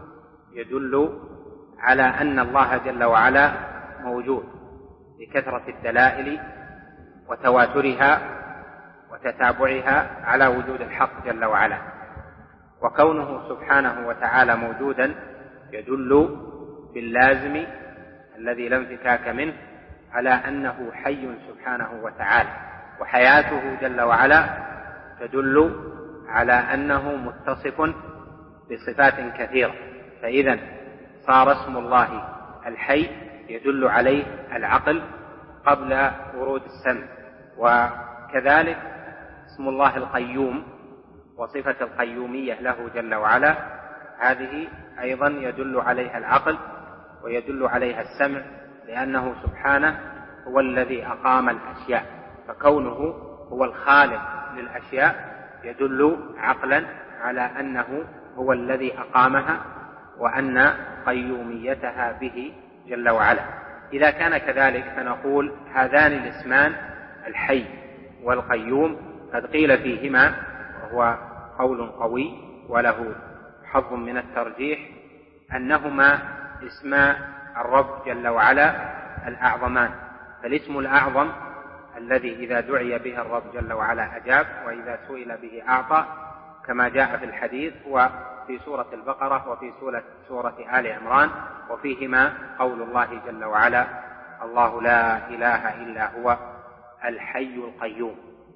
Speaker 4: يدل على أن الله جل وعلا موجود لكثرة الدلائل وتواترها وتتابعها على وجود الحق جل وعلا. وكونه سبحانه وتعالى موجودا يدل باللازم الذي لا انفكاك منه على أنه حي سبحانه وتعالى. وحياته جل وعلا تدل على أنه متصف بصفات كثيرة، فإذا صار اسم الله الحي يدل عليه العقل قبل ورود السمع. وكذلك اسم الله القيوم وصفة القيومية له جل وعلا هذه أيضا يدل عليها العقل ويدل عليها السمع، لأنه سبحانه هو الذي أقام الأشياء، فكونه هو الخالق للأشياء يدل عقلا على أنه هو الذي أقامها وأن قيوميتها به جل وعلا. إذا كان كذلك فنقول هذان الاسمان الحي والقيوم قد قيل فيهما، وهو قول قوي وله حظ من الترجيح، أنهما اسما الرب جل وعلا الأعظمان. فالاسم الأعظم الذي إذا دعي به الرب جل وعلا أجاب وإذا سئل به أعطى، كما جاء في الحديث وفي سورة البقرة وفي سورة آل عمران، وفيهما قول الله جل وعلا الله لا إله إلا هو الحي القيوم.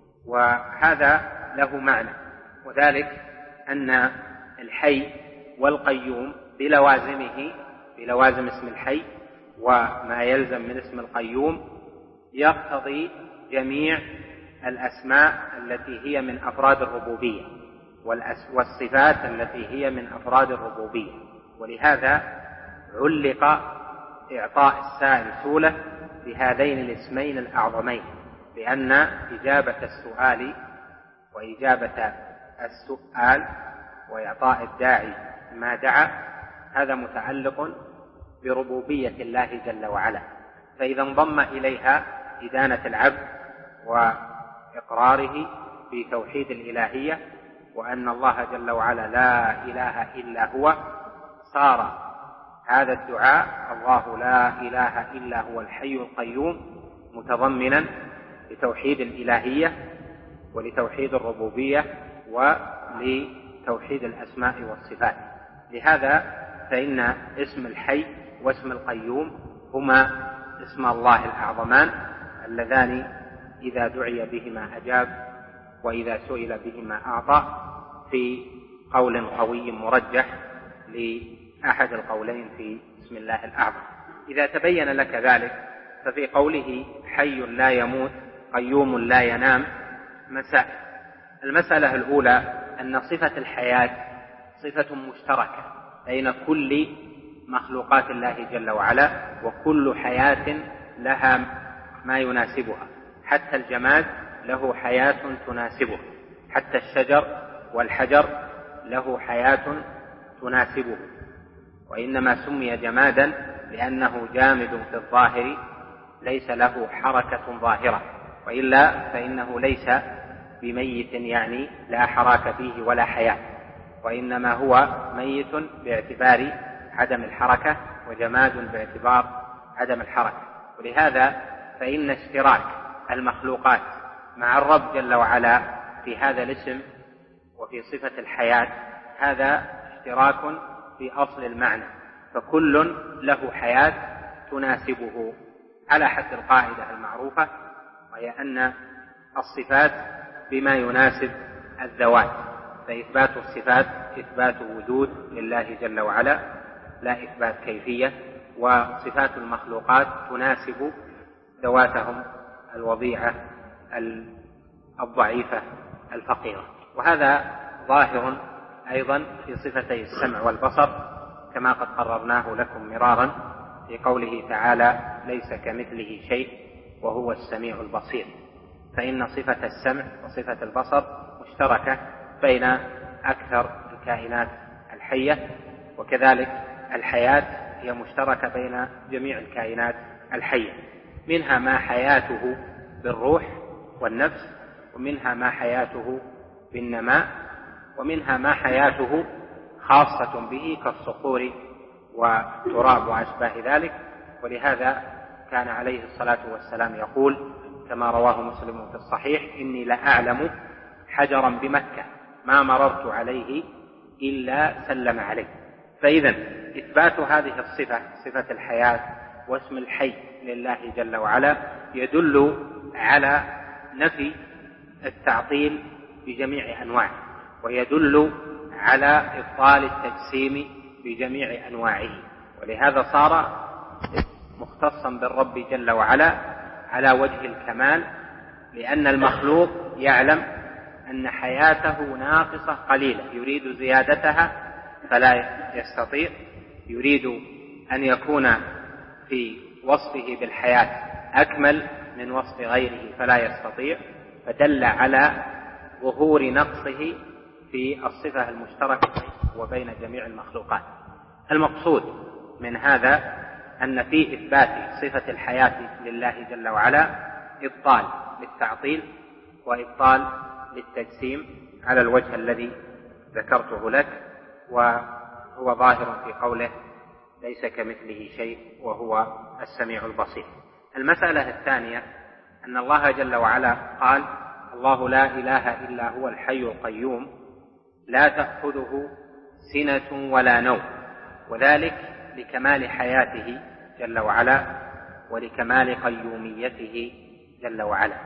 Speaker 4: وهذا له معنى، وذلك أن الحي والقيوم بلوازمه بلوازم اسم الحي وما يلزم من اسم القيوم يقتضي جميع الأسماء التي هي من أفراد الربوبية والصفات التي هي من أفراد الربوبية. ولهذا علق إعطاء السائل سؤله بهذين الاسمين الأعظمين، لأن إجابة السؤال وإجابة السؤال وإعطاء الداعي ما دعا هذا متعلق بربوبية الله جل وعلا، فإذا انضم إليها إدانة العبد وإقراره بتوحيد الإلهية وأن الله جل وعلا لا إله إلا هو، صار هذا الدعاء الله لا إله إلا هو الحي القيوم متضمنا لتوحيد الإلهية ولتوحيد الربوبية ولتوحيد الأسماء والصفات. لهذا فإن اسم الحي واسم القيوم هما اسم الله الأعظمان اللذان إذا دعي بهما أجاب وإذا سئل بهما أعطى، في قول قوي مرجح لأحد القولين في اسم الله الأعظم. إذا تبين لك ذلك ففي قوله حي لا يموت قيوم لا ينام مسائل. المسألة الأولى أن صفة الحياة صفة مشتركة بين كل مخلوقات الله جل وعلا، وكل حياة لها ما يناسبها، حتى الجماد له حياة تناسبه، حتى الشجر والحجر له حياة تناسبه، وإنما سمي جمادا لأنه جامد في الظاهر ليس له حركة ظاهرة، وإلا فإنه ليس بميت يعني لا حراك فيه ولا حياة، وإنما هو ميت باعتبار عدم الحركة وجماد باعتبار عدم الحركة. ولهذا فإن اشتراك المخلوقات مع الرب جل وعلا في هذا الاسم وفي صفة الحياة هذا اشتراك في أصل المعنى، فكل له حياة تناسبه على حد القاعدة المعروفة، وهي أن الصفات بما يناسب الذوات، فإثبات الصفات إثبات وجود لله جل وعلا لا إثبات كيفية، وصفات المخلوقات تناسب ذواتهم الوضيعة الضعيفة الفقيرة. وهذا ظاهر أيضا في صفتي السمع والبصر كما قد قررناه لكم مرارا في قوله تعالى ليس كمثله شيء وهو السميع البصير، فإن صفة السمع وصفة البصر مشتركة بين أكثر الكائنات الحية، وكذلك الحياة هي مشتركة بين جميع الكائنات الحية، منها ما حياته بالروح والنفس، ومنها ما حياته بالنماء، ومنها ما حياته خاصة به كالصخور والتراب وأشباه ذلك. ولهذا كان عليه الصلاة والسلام يقول كما رواه مسلم في الصحيح إني لأعلم حجرا بمكة ما مررت عليه إلا سلم عليه. فإذا إثبات هذه الصفة صفة الحياة واسم الحي لله جل وعلا يدل على نفي التعطيل بجميع أنواعه، ويدل على إبطال التجسيم بجميع أنواعه، ولهذا صار مختصا بالرب جل وعلا على وجه الكمال، لأن المخلوق يعلم أن حياته ناقصة قليلة، يريد زيادتها فلا يستطيع، يريد أن يكون في وصفه بالحياة أكمل من وصف غيره فلا يستطيع، فدل على ظهور نقصه في الصفة المشتركة وبين جميع المخلوقات. المقصود من هذا أن في إثبات صفة الحياة لله جل وعلا إبطال للتعطيل وإبطال للتجسيم على الوجه الذي ذكرته لك، وهو ظاهر في قوله ليس كمثله شيء وهو السميع البصير. المسألة الثانية أن الله جل وعلا قال الله لا إله إلا هو الحي القيوم لا تأخذه سنة ولا نوم، وذلك لكمال حياته جل وعلا ولكمال قيوميته جل وعلا.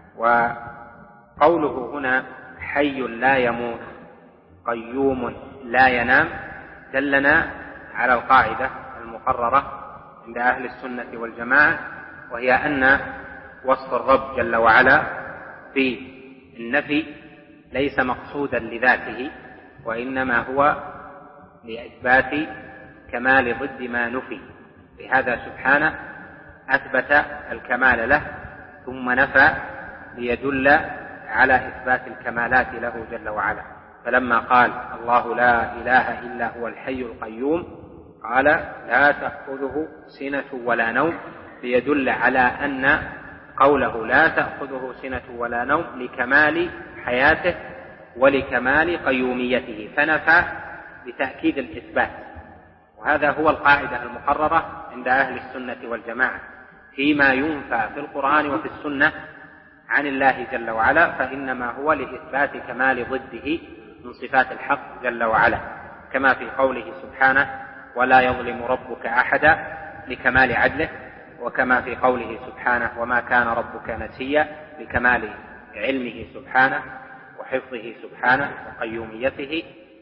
Speaker 4: وقوله هنا حي لا يموت قيوم لا ينام دلنا على القاعدة المقررة عند أهل السنة والجماعة، وهي أن وصف الرب جل وعلا في النفي ليس مقصودا لذاته، وإنما هو لإثبات كمال ضد ما نفي، لهذا سبحانه أثبت الكمال له ثم نفى ليدل على إثبات الكمالات له جل وعلا. فلما قال الله لا إله إلا هو الحي القيوم قال لا تأخذه سنة ولا نوم، ليدل على أن قوله لا تأخذه سنة ولا نوم لكمال حياته ولكمال قيوميته، فنفى بتأكيد الإثبات. وهذا هو القاعدة المقررة عند أهل السنة والجماعة فيما ينفى في القرآن وفي السنة عن الله جل وعلا، فإنما هو لإثبات كمال ضده من صفات الحق جل وعلا، كما في قوله سبحانه ولا يظلم ربك أحدا لكمال عدله، وكما في قوله سبحانه وما كان ربك نسيا لكمال علمه سبحانه وحفظه سبحانه وقيوميته،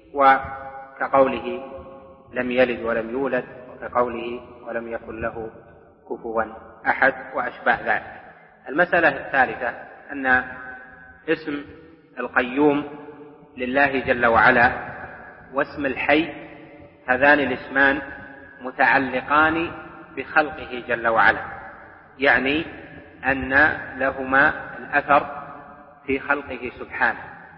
Speaker 4: وكقوله لم يلد ولم يولد، وكقوله ولم يكن له كفوا أحد وأشباه ذلك. المسألة الثالثة أن اسم القيوم لله جل وعلا واسم الحي هذان الاسمان متعلقان بخلقه جل وعلا، يعني أن لهما الأثر في خلقه سبحانه،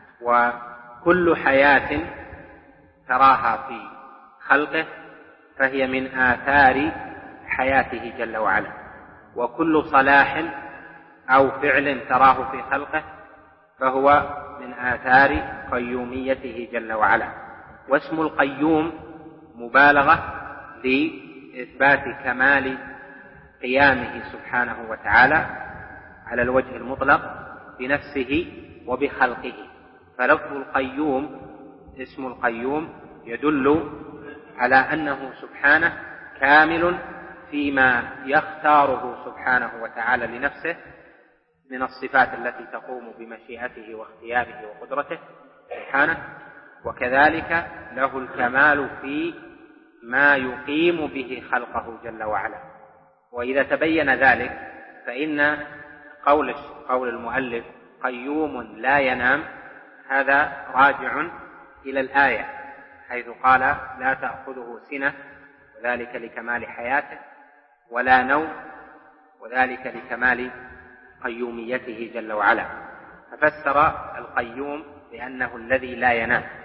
Speaker 4: وكل حياة تراها في خلقه فهي من آثار حياته جل وعلا، وكل صلاح أو فعل تراه في خلقه فهو من آثار قيوميته جل وعلا. واسم القيوم مبالغة لإثبات كمال قيامه سبحانه وتعالى على الوجه المطلق بنفسه وبخلقه، فلفظ القيوم اسم القيوم يدل على أنه سبحانه كامل فيما يختاره سبحانه وتعالى لنفسه من الصفات التي تقوم بمشيئته واختياره وقدرته سبحانه، وكذلك له الكمال في ما يقيم به خلقه جل وعلا. وإذا تبين ذلك فإن قول قول المؤلف قيوم لا ينام هذا راجع إلى الآية، حيث قال لا تأخذه سنة وذلك لكمال حياته، ولا نوم وذلك لكمال قيوميته جل وعلا، ففسر القيوم بأنه الذي لا ينام.